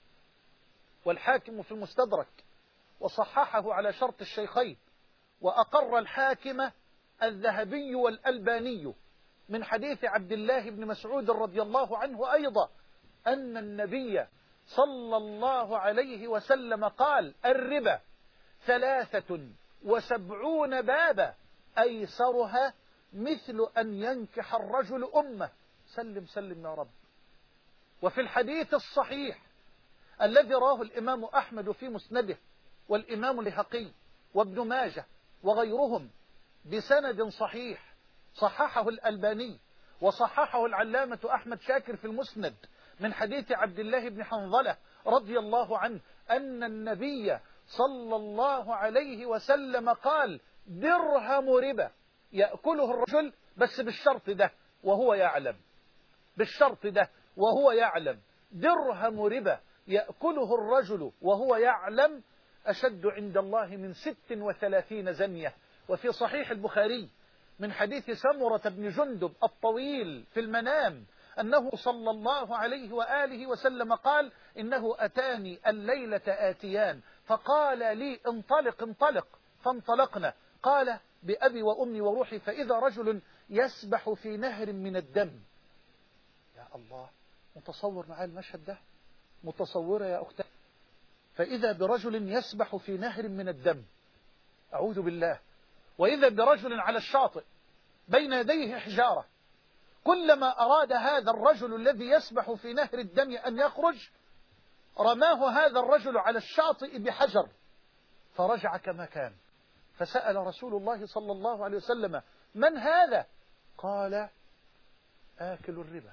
والحاكم في المستدرك وصححه على شرط الشيخين، وأقر الحاكم الذهبي والألباني من حديث عبد الله بن مسعود رضي الله عنه أيضا أن النبي صلى الله عليه وسلم قال: الربا ثلاثة وسبعون بابا أيسرها مثل أن ينكح الرجل أمه. سلم سلم يا رب. وفي الحديث الصحيح الذي راه الإمام أحمد في مسنده والإمام البيهقي وابن ماجه وغيرهم بسند صحيح صححه الألباني وصححه العلامة أحمد شاكر في المسند من حديث عبد الله بن حنظلة رضي الله عنه أن النبي صلى الله عليه وسلم قال: درهم ربا يأكله الرجل، بس بالشرط ده وهو يعلم، بالشرط ده وهو يعلم، درهم ربا يأكله الرجل وهو يعلم أشد عند الله من ست وثلاثين زنية. وفي صحيح البخاري من حديث سمرة بن جندب الطويل في المنام أنه صلى الله عليه وآله وسلم قال: إنه أتاني الليلة آتيان فقال لي: انطلق انطلق، فانطلقنا. قال: بأبي وأمي وروحي فإذا رجل يسبح في نهر من الدم. يا الله، متصور معايا المشهد ده؟ متصورة يا أختي؟ فإذا برجل يسبح في نهر من الدم، أعوذ بالله، وإذا برجل على الشاطئ بين يديه حجارة، كلما أراد هذا الرجل الذي يسبح في نهر الدم أن يخرج رماه هذا الرجل على الشاطئ بحجر فرجع كما كان. فسأل رسول الله صلى الله عليه وسلم: من هذا؟ قال: آكل الربا.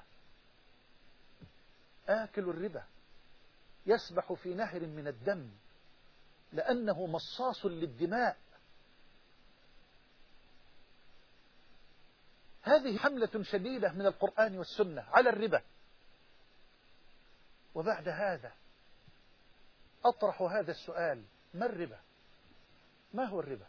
آكل الربا يسبح في نهر من الدم لأنه مصاص للدماء. هذه حملة شديدة من القرآن والسنة على الربا. وبعد هذا أطرح هذا السؤال: ما الربا؟ ما هو الربا؟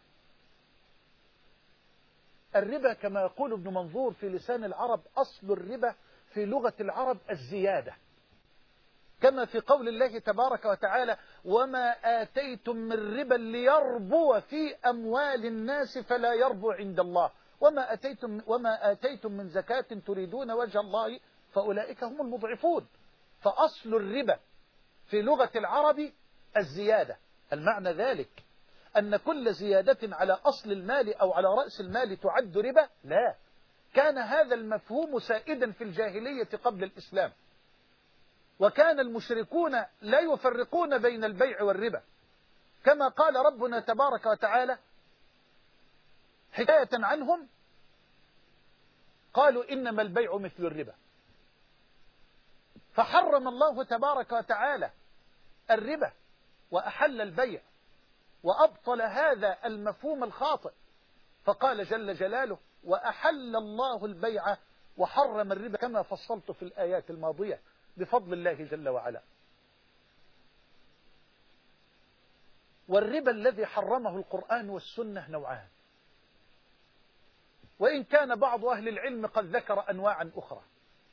الربا كما يقول ابن منظور في لسان العرب: أصل الربا في لغة العرب الزيادة، كما في قول الله تبارك وتعالى: وما آتيتم من ربا ليربو في أموال الناس فلا يربو عند الله وما آتيتم, وما آتيتم من زكاة تريدون وجه الله فأولئك هم المضعفون. فأصل الربا في لغة العرب الزيادة. المعنى ذلك أن كل زيادة على أصل المال أو على رأس المال تعد ربا؟ لا، كان هذا المفهوم سائدا في الجاهلية قبل الإسلام، وكان المشركون لا يفرقون بين البيع والربا، كما قال ربنا تبارك وتعالى حكاية عنهم: قالوا إنما البيع مثل الربا. فحرم الله تبارك وتعالى الربا وأحل البيع وأبطل هذا المفهوم الخاطئ، فقال جل جلاله: وأحل الله البيع وحرم الربا كما فصلت في الآيات الماضية بفضل الله جل وعلا. والربا الذي حرمه القرآن والسنة نوعان، وإن كان بعض أهل العلم قد ذكر أنواعا أخرى: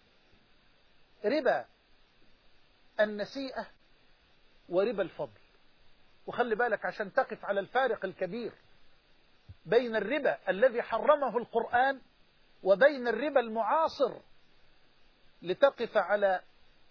ربا النسيئة وربا الفضل. وخلي بالك عشان تقف على الفارق الكبير بين الربا الذي حرمه القرآن وبين الربا المعاصر، لتقف على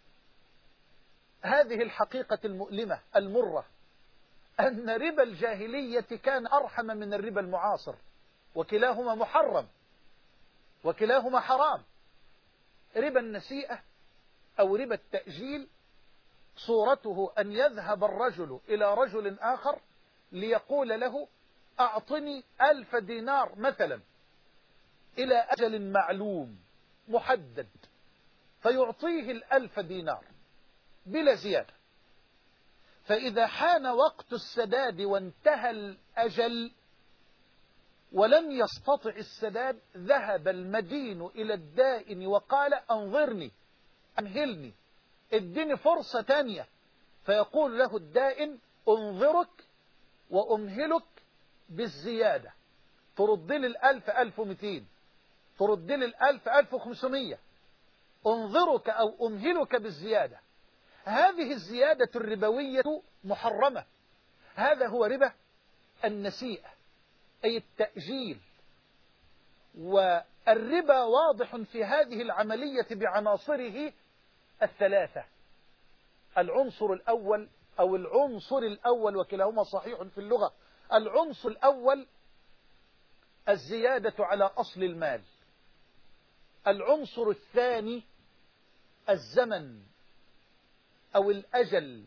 هذه الحقيقة المؤلمة المرة، أن ربا الجاهلية كان أرحم من الربا المعاصر، وكلاهما محرم وكلاهما حرام. ربا النسيئة أو ربا التأجيل صورته أن يذهب الرجل إلى رجل آخر ليقول له: أعطني ألف دينار مثلا إلى أجل معلوم محدد، فيعطيه الألف دينار بلا زيادة. فإذا حان وقت السداد وانتهى الأجل ولم يستطع السداد، ذهب المدين إلى الدائن وقال: أنظرني، أمهلني، ادني فرصة تانية. فيقول له الدائن: أنظرك وأمهلك بالزيادة، ترد لي الألف ألف ومئتين، ترد لي الألف ألف وخمسمية، أنظرك أو أمهلك بالزيادة. هذه الزيادة الربوية محرمة. هذا هو ربا النسيئة أي التأجيل. والربا واضح في هذه العملية بعناصره الثلاثة: العنصر الأول أو العنصر الأول، وكلاهما صحيح في اللغة، العنصر الأول الزيادة على أصل المال. العنصر الثاني الزمن أو الأجل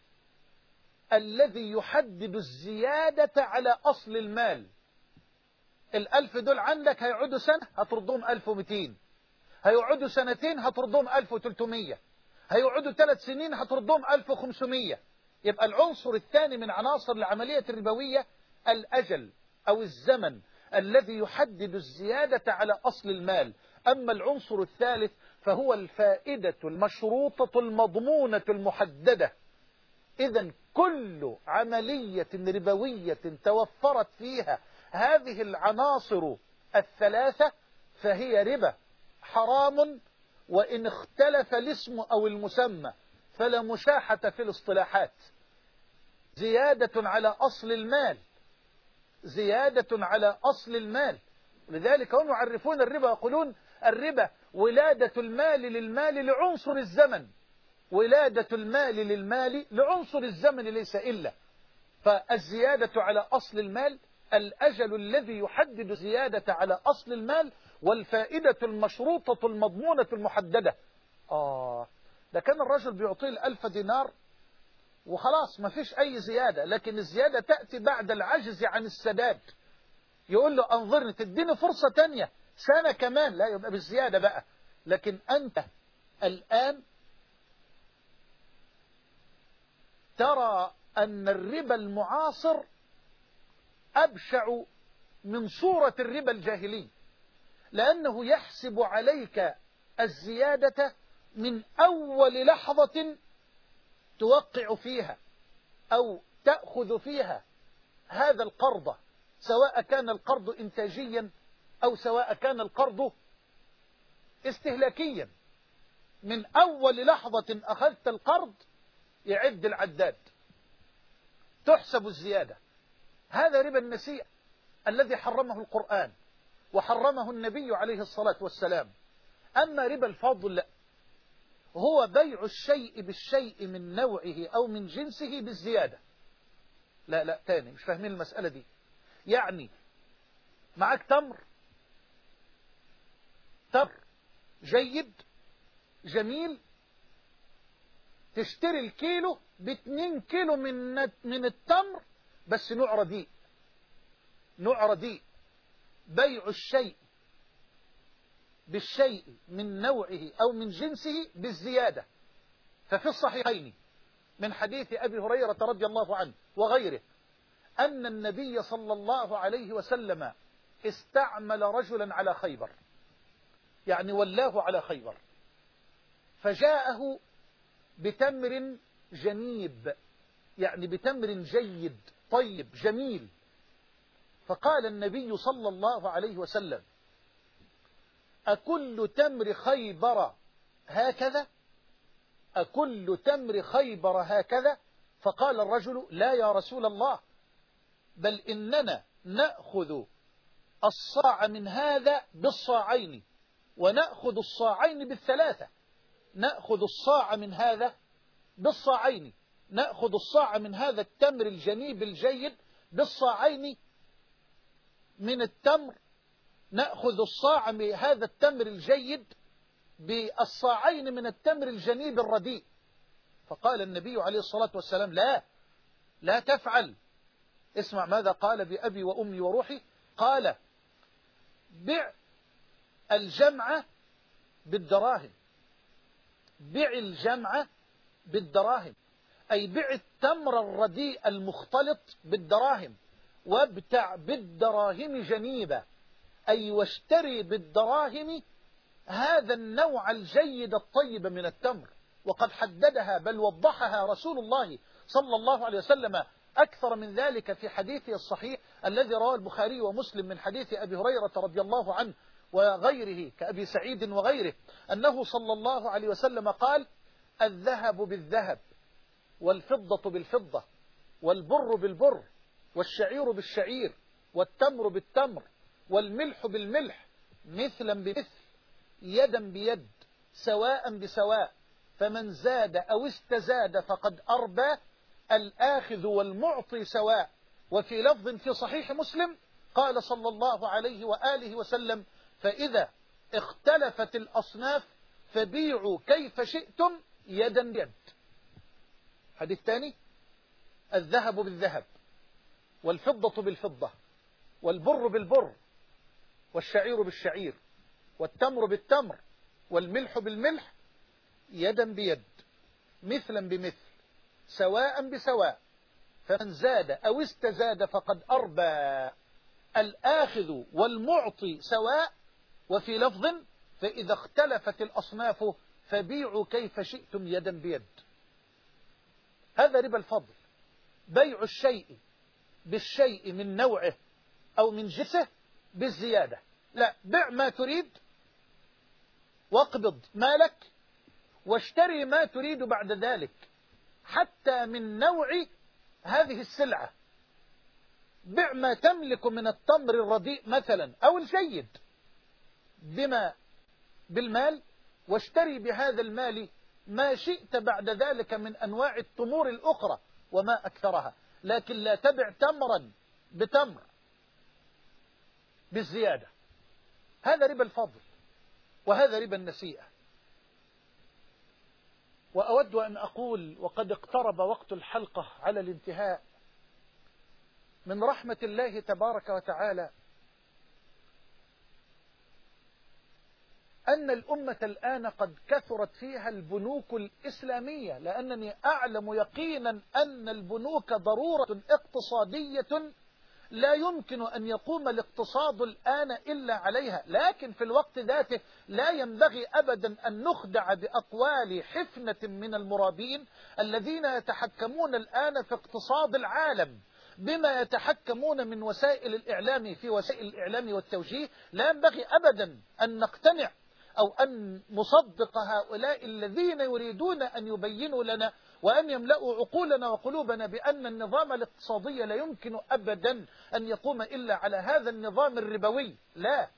الذي يحدد الزيادة على أصل المال. الألف دول عندك هيعودوا سنة هتردهم ألف ومئتين، هيقعدوا سنتين هتردهم ألف وثلاثمية، هيقعدوا ثلاث سنين هتردهم ألف وخمسمية. يبقى العنصر الثاني من عناصر العملية الربوية الأجل أو الزمن الذي يحدد الزيادة على أصل المال. أما العنصر الثالث فهو الفائدة المشروطة المضمونة المحددة. إذن كل عملية ربوية توفرت فيها هذه العناصر الثلاثة فهي ربا حرام، وإن اختلف الاسم أو المسمى فلا مشاحة في الاصطلاحات. زيادة على أصل المال، زيادة على أصل المال. لذلك هم يعرفون الربا يقولون: الربا ولادة المال للمال لعنصر الزمن. ولادة المال للمال لعنصر الزمن ليس إلا، فالزيادة على أصل المال الأجل الذي يحدد زيادة على أصل المال، والفائدة المشروطة المضمونة المحددة. آه ده كان الرجل بيعطيه الألف دينار وخلاص ما فيش أي زيادة، لكن الزيادة تأتي بعد العجز عن السداد. يقول له أنظرني، تديني فرصة تانية سنة كمان، لا يبقى بالزيادة بقى. لكن أنت الآن ترى أن الربا المعاصر أبشع من صورة الربا الجاهلي، لأنه يحسب عليك الزيادة من أول لحظة توقع فيها أو تأخذ فيها هذا القرض، سواء كان القرض إنتاجيا أو سواء كان القرض استهلاكيا. من أول لحظة أخذت القرض يعد العداد، تحسب الزيادة. هذا ربا النسيئة الذي حرمه القرآن وحرمه النبي عليه الصلاة والسلام. أما ربا الفضل هو بيع الشيء بالشيء من نوعه أو من جنسه بالزيادة. لا لا تاني مش فاهمين المسألة دي. يعني معك تمر، تمر جيد جميل، تشتري الكيلو باتنين كيلو من من التمر بس نوع رديء، نوع رديء. بيع الشيء بالشيء من نوعه أو من جنسه بالزيادة. ففي الصحيحين من حديث أبي هريرة رضي الله عنه وغيره أن النبي صلى الله عليه وسلم استعمل رجلا على خيبر، يعني ولاه على خيبر، فجاءه بتمر جنيب، يعني بتمر جيد طيب جميل. فقال النبي صلى الله عليه وسلم: أكل تمر خيبر هكذا؟ أكل تمر خيبر هكذا؟ فقال الرجل: لا يا رسول الله، بل إننا نأخذ الصاع من هذا بالصاعين ونأخذ الصاعين بالثلاثة. نأخذ الصاع من هذا بالصاعين، نأخذ الصاع من هذا التمر الجنيب الجيد بالصاعين من التمر، نأخذ الصاع من هذا التمر الجيد بالصاعين من التمر الجنيب الرديء. فقال النبي عليه الصلاة والسلام: لا لا تفعل. اسمع ماذا قال بأبي وأمي وروحي. قال: بع الجمع بالدراهم، بع الجمع بالدراهم، أي بع التمر الرديء المختلط بالدراهم، وابتع بالدراهم جنيبة، أي واشتري بالدراهم هذا النوع الجيد الطيب من التمر. وقد حددها بل وضحها رسول الله صلى الله عليه وسلم أكثر من ذلك في حديثه الصحيح الذي رواه البخاري ومسلم من حديث أبي هريرة رضي الله عنه وغيره كأبي سعيد وغيره أنه صلى الله عليه وسلم قال: الذهب بالذهب والفضة بالفضة والبر بالبر والشعير بالشعير والتمر بالتمر والملح بالملح مثلا بمثل يدا بيد سواء بسواء، فمن زاد أو استزاد فقد أربى، الآخذ والمعطي سواء. وفي لفظ في صحيح مسلم قال صلى الله عليه وآله وسلم: فإذا اختلفت الأصناف فبيعوا كيف شئتم يدا بيد. حديث ثاني: الذهب بالذهب والفضة بالفضة والبر بالبر والشعير بالشعير والتمر بالتمر والملح بالملح يدا بيد مثلا بمثل سواء بسواء، فمن زاد أو استزاد فقد أربى، الآخذ والمعطي سواء. وفي لفظ: فإذا اختلفت الأصناف فبيعوا كيف شئتم يدا بيد. هذا ربا الفضل، بيع الشيء بالشيء من نوعه أو من جنسه بالزيادة. لا، بع ما تريد واقبض مالك واشتري ما تريد بعد ذلك حتى من نوع هذه السلعة. بع ما تملك من التمر الرديء مثلا أو الجيد بما بالمال، واشتري بهذا المال ما شئت بعد ذلك من أنواع التمور الأخرى وما أكثرها، لكن لا تبع تمرا بتمر بالزيادة. هذا ربا الفضل وهذا ربا النسيئة. وأود أن أقول وقد اقترب وقت الحلقة على الانتهاء، من رحمة الله تبارك وتعالى أن الأمة الآن قد كثرت فيها البنوك الإسلامية، لأنني أعلم يقينا أن البنوك ضرورة اقتصادية لا يمكن أن يقوم الاقتصاد الآن إلا عليها، لكن في الوقت ذاته لا ينبغي أبدا أن نخدع بأقوال حفنة من المرابين الذين يتحكمون الآن في اقتصاد العالم بما يتحكمون من وسائل الإعلام في وسائل الإعلام والتوجيه. لا ينبغي أبدا أن نقتنع أو أن نصدق هؤلاء الذين يريدون أن يبينوا لنا وأن يملأوا عقولنا وقلوبنا بأن النظام الاقتصادي لا يمكن أبدا أن يقوم إلا على هذا النظام الربوي. لا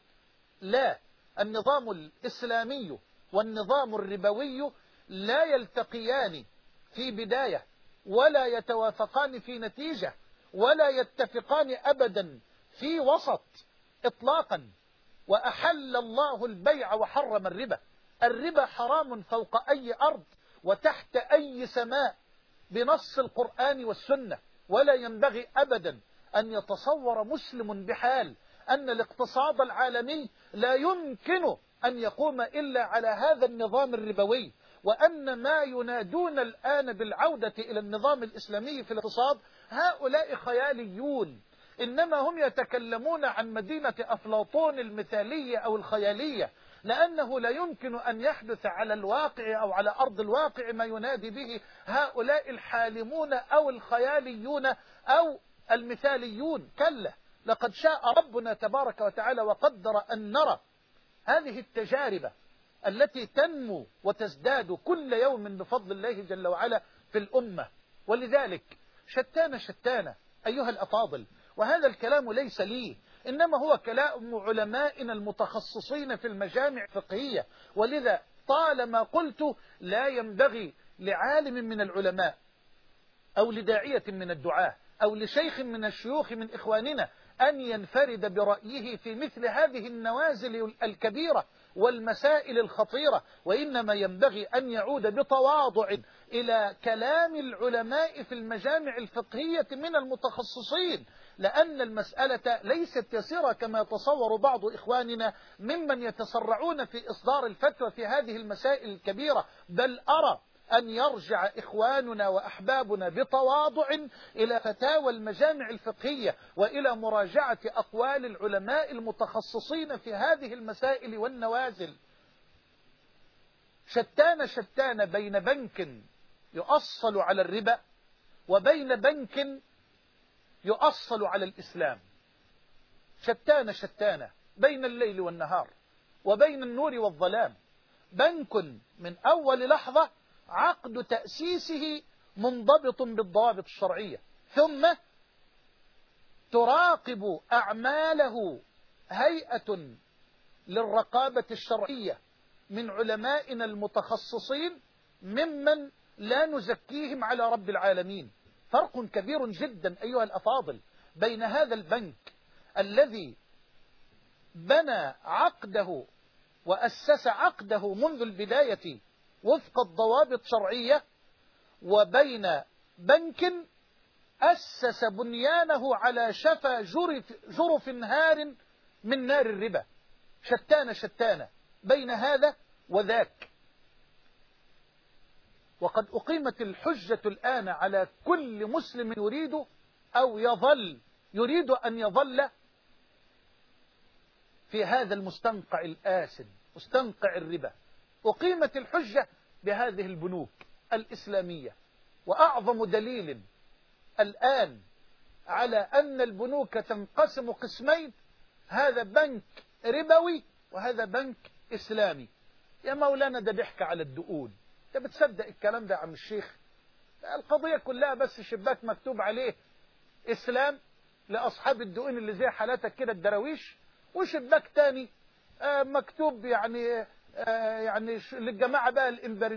لا النظام الإسلامي والنظام الربوي لا يلتقيان في بداية ولا يتوافقان في نتيجة ولا يتفقان أبدا في وسط إطلاقا. وأحل الله البيع وحرم الربا. الربا حرام فوق أي أرض وتحت أي سماء بنص القرآن والسنة، ولا ينبغي أبدا أن يتصور مسلم بحال أن الاقتصاد العالمي لا يمكن أن يقوم إلا على هذا النظام الربوي، وأن ما ينادون الآن بالعودة إلى النظام الإسلامي في الاقتصاد هؤلاء خياليون، إنما هم يتكلمون عن مدينة أفلاطون المثالية أو الخيالية، لأنه لا يمكن أن يحدث على الواقع أو على أرض الواقع ما ينادي به هؤلاء الحالمون أو الخياليون أو المثاليون. كلا، لقد شاء ربنا تبارك وتعالى وقدر أن نرى هذه التجارب التي تنمو وتزداد كل يوم بفضل الله جل وعلا في الأمة. ولذلك شتان شتان أيها الأفاضل، وهذا الكلام ليس لي، إنما هو كلام علمائنا المتخصصين في المجامع الفقهية. ولذا طالما قلت لا ينبغي لعالم من العلماء أو لداعية من الدعاة أو لشيخ من الشيوخ من إخواننا أن ينفرد برأيه في مثل هذه النوازل الكبيرة والمسائل الخطيرة، وإنما ينبغي أن يعود بتواضع إلى كلام العلماء في المجامع الفقهية من المتخصصين، لأن المسألة ليست يسيرة كما يتصور بعض إخواننا ممن يتسرعون في إصدار الفتوى في هذه المسائل الكبيرة. بل أرى أن يرجع إخواننا وأحبابنا بتواضع إلى فتاوى المجامع الفقهية وإلى مراجعة أقوال العلماء المتخصصين في هذه المسائل والنوازل. شتان شتان بين بنك يؤصل على الربا وبين بنك يؤصل على الإسلام. شتان شتان بين الليل والنهار وبين النور والظلام. بنك من أول لحظة عقد تأسيسه منضبط بالضوابط الشرعية، ثم تراقب أعماله هيئة للرقابة الشرعية من علمائنا المتخصصين ممن لا نزكيهم على رب العالمين. فرق كبير جدا أيها الأفاضل بين هذا البنك الذي بنى عقده وأسس عقده منذ البداية وفق الضوابط الشرعية، وبين بنك أسس بنيانه على شفا جرف, جرف نهار من نار الربا. شتان شتان بين هذا وذاك. وقد أقيمت الحجة الآن على كل مسلم يريد أو يظل يريد أن يظل في هذا المستنقع الآسن مستنقع الربا. أقيمت الحجة بهذه البنوك الإسلامية. وأعظم دليل الآن على أن البنوك تنقسم قسمين، هذا بنك ربوي وهذا بنك إسلامي. يا مولانا ده ضحك على الدقون، انت بتصدق الكلام ده يا عم الشيخ؟ القضية كلها بس شباك مكتوب عليه إسلام لأصحاب الدقون اللي زي حالاتك كده الدراويش، وشباك تاني مكتوب يعني يعني للجماعة بقى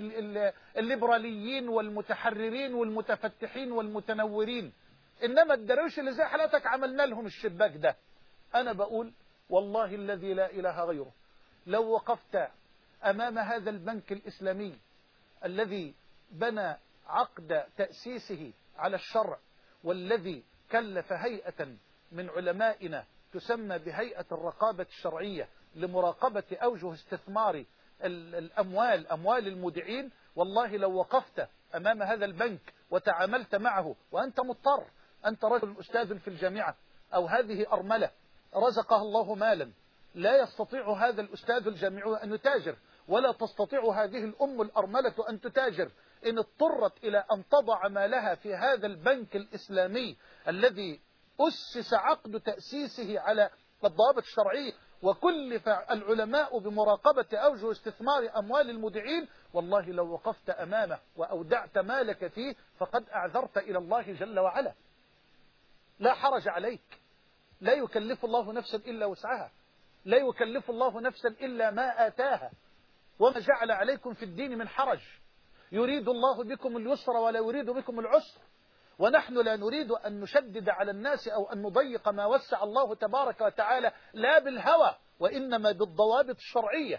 الليبراليين والمتحررين والمتفتحين والمتنورين، إنما الدرويش اللي زي حالتك عملنا لهم الشباك ده. أنا بقول والله الذي لا إله غيره، لو وقفت أمام هذا البنك الإسلامي الذي بنى عقد تأسيسه على الشرع، والذي كلف هيئة من علمائنا تسمى بهيئة الرقابة الشرعية لمراقبة أوجه استثمار الأموال أموال المودعين، والله لو وقفت أمام هذا البنك وتعاملت معه وأنت مضطر، أنت رجل أستاذ في الجامعة أو هذه أرملة رزقها الله مالا، لا يستطيع هذا الأستاذ الجامعي أن يتاجر، ولا تستطيع هذه الأم الأرملة أن تتاجر، إن اضطرت إلى أن تضع مالها في هذا البنك الإسلامي الذي أسس عقد تأسيسه على الضوابط الشرعية، وكلف العلماء بمراقبة أوجه استثمار أموال المودعين، والله لو وقفت أمامه وأودعت مالك فيه فقد أعذرت إلى الله جل وعلا. لا حرج عليك، لا يكلف الله نفسا إلا وسعها، لا يكلف الله نفسا إلا ما آتاها، وما جعل عليكم في الدين من حرج، يريد الله بكم اليسر ولا يريد بكم العسر، ونحن لا نريد أن نشدد على الناس أو أن نضيق ما وسع الله تبارك وتعالى، لا بالهوى وإنما بالضوابط الشرعية،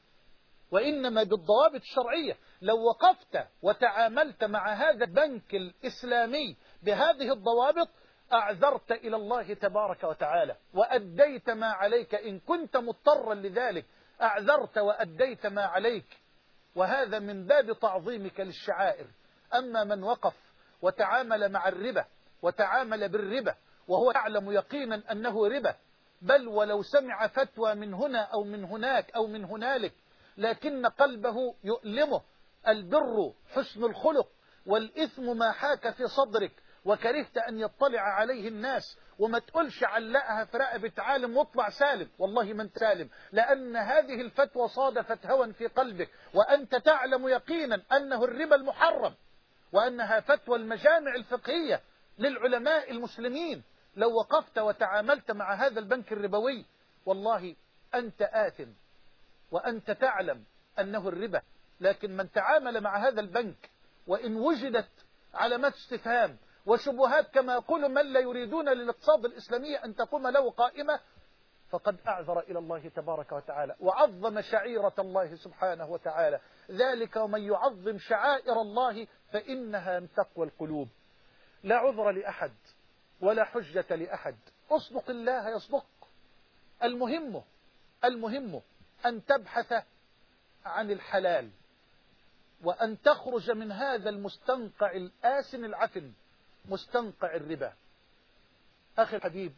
وإنما بالضوابط الشرعية. لو وقفت وتعاملت مع هذا البنك الإسلامي بهذه الضوابط أعذرت إلى الله تبارك وتعالى وأديت ما عليك، إن كنت مضطرا لذلك أعذرت وأديت ما عليك، وهذا من باب تعظيمك للشعائر. أما من وقف وتعامل مع الربا وتعامل بالربا وهو يعلم يقينا أنه ربا، بل ولو سمع فتوى من هنا أو من هناك أو من هنالك لكن قلبه يؤلمه البر حسن الخلق، والإثم ما حاك في صدرك وكرهت أن يطلع عليه الناس، وما تقولش علقها في رقبة عالم واطلع سالم، والله ما انت سالم، لأن هذه الفتوى صادفت هوى في قلبك، وأنت تعلم يقينا أنه الربا المحرم، وأنها فتوى المجامع الفقهية للعلماء المسلمين. لو وقفت وتعاملت مع هذا البنك الربوي والله أنت آثم، وأنت تعلم أنه الربا. لكن من تعامل مع هذا البنك وإن وجدت علامات استفهام وشبهات كما يقول من لا يريدون للاقتصاد الإسلامي أن تقوم له قائمة، فقد أعذر إلى الله تبارك وتعالى وعظم شعيرة الله سبحانه وتعالى، ذلك ومن يعظم شعائر الله فإنها من تقوى القلوب. لا عذر لأحد ولا حجة لأحد، اصدق الله يصدق. المهم المهم أن تبحث عن الحلال، وأن تخرج من هذا المستنقع الآسن العفن مستنقع الربا. أخي الحبيب،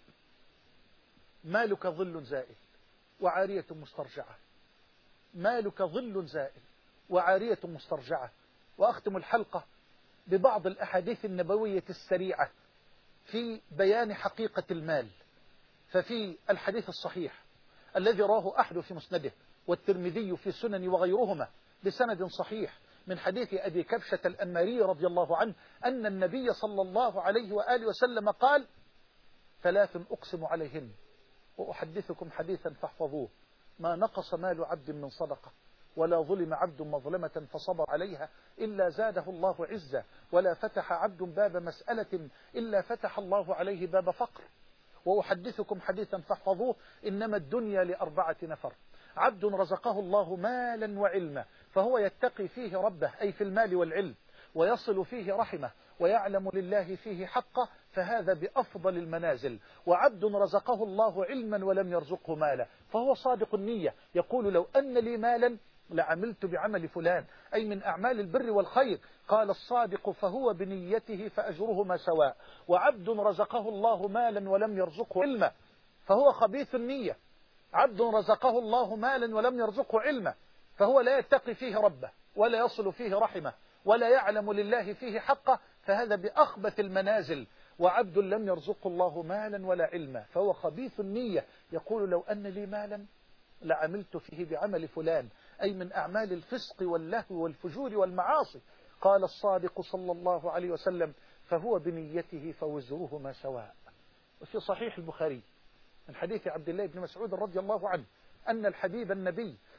مالك ظل زائل وعارية مسترجعة، مالك ظل زائل وعارية مسترجعة. وأختم الحلقة ببعض الأحاديث النبوية السريعة في بيان حقيقة المال. ففي الحديث الصحيح الذي رواه أحد في مسنده والترمذي في سنن وغيرهما بسند صحيح من حديث أبي كبشة الأنماري رضي الله عنه أن النبي صلى الله عليه وآله وسلم قال: ثلاث أقسم عليهن وأحدثكم حديثا فاحفظوه: ما نقص مال عبد من صدقة، ولا ظلم عبد مظلمة فصبر عليها إلا زاده الله عزة، ولا فتح عبد باب مسألة إلا فتح الله عليه باب فقر. وأحدثكم حديثا فاحفظوه: إنما الدنيا لأربعة نفر: عبد رزقه الله مالا وعلما فهو يتقي فيه ربه أي في المال والعلم، ويصل فيه رحمه، ويعلم لله فيه حقه فهذا بأفضل المنازل. وعبد رزقه الله علما ولم يرزقه مالا فهو صادق النية، يقول: لو أن لي مالا لعملت بعمل فلان، أي من أعمال البر والخير. قال الصادق: فهو بنيته فأجرهما سواء. وعبد رزقه الله مالا ولم يرزقه علما فهو خبيث النية. عبد رزقه الله مالا ولم يرزقه علما فهو لا يتقي فيه ربه ولا يصل فيه رحمه ولا يعلم لله فيه حقه فهذا بأخبث المنازل. وعبد لم يرزقه الله مالا ولا علما فهو خبيث النية، يقول: لو أن لي مالا لعملت فيه بعمل فلان، أي من أعمال الفسق واللهو والفجور والمعاصي. قال الصادق صلى الله عليه وسلم: فهو بنيته فوزرهما سواء. وفي صحيح البخاري من حديث عبد الله بن مسعود رضي الله عنه أن الحبيب النبي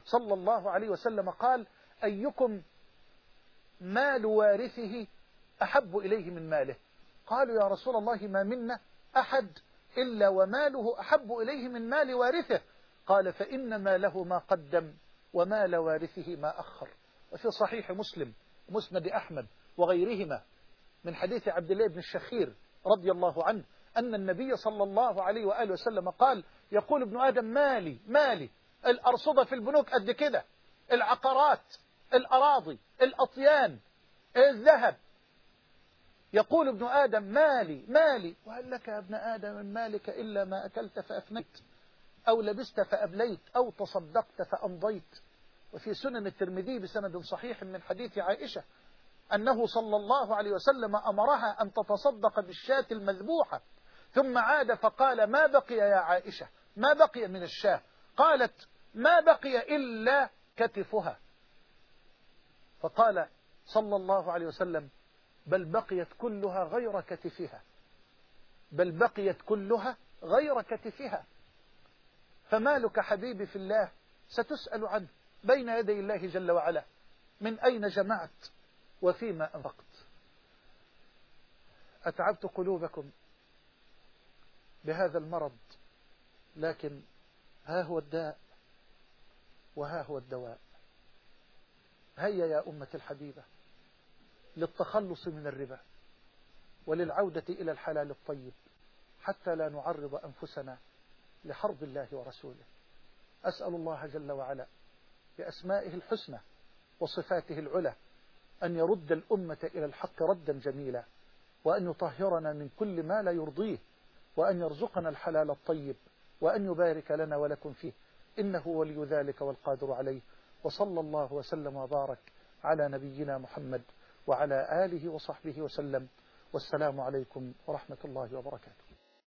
صلى الله عليه وسلم قال: أيكم مال وارثه أحب إليه من ماله؟ قالوا: يا رسول الله ما منا أحد إلا وماله أحب إليه من مال وارثه. قال: فإن ماله ما قدم ومال وارثه ما أخر. وفي صحيح مسلم مسند أحمد وغيرهما من حديث عبد الله بن الشخير رضي الله عنه أن النبي صلى الله عليه وآله وسلم قال: يقول ابن آدم: مالي مالي، الأرصدة في البنوك قد كده، العقارات، الأراضي، الأطيان، الذهب. يقول ابن آدم: مالي مالي، وهل لك يا ابن آدم من مالك إلا ما أكلت فأفنيت، أو لبست فأبليت، أو تصدقت فأمضيت. وفي سنن الترمذي بسند صحيح من حديث عائشة أنه صلى الله عليه وسلم أمرها أن تتصدق بالشاة المذبوحة، ثم عاد فقال: ما بقي يا عائشة، ما بقي من الشاة؟ قالت: ما بقي إلا كتفها. فقال صلى الله عليه وسلم: بل بقيت كلها غير كتفها، بل بقيت كلها غير كتفها. فمالك حبيبي في الله ستسأل عنه بين يدي الله جل وعلا: من أين جمعت وفيما أنفقت؟ أتعبت قلوبكم بهذا المرض، لكن ها هو الداء وها هو الدواء. هيا يا أمة الحبيبة للتخلص من الربا وللعودة إلى الحلال الطيب، حتى لا نعرض أنفسنا لحرب الله ورسوله. أسأل الله جل وعلا بأسمائه الحسنى وصفاته العلى أن يرد الأمة إلى الحق ردا جميلا، وأن يطهرنا من كل ما لا يرضيه، وأن يرزقنا الحلال الطيب، وأن يبارك لنا ولكم فيه، إنه ولي ذلك والقادر عليه. وصلى الله وسلم وبارك على نبينا محمد وعلى آله وصحبه وسلم، والسلام عليكم ورحمة الله وبركاته.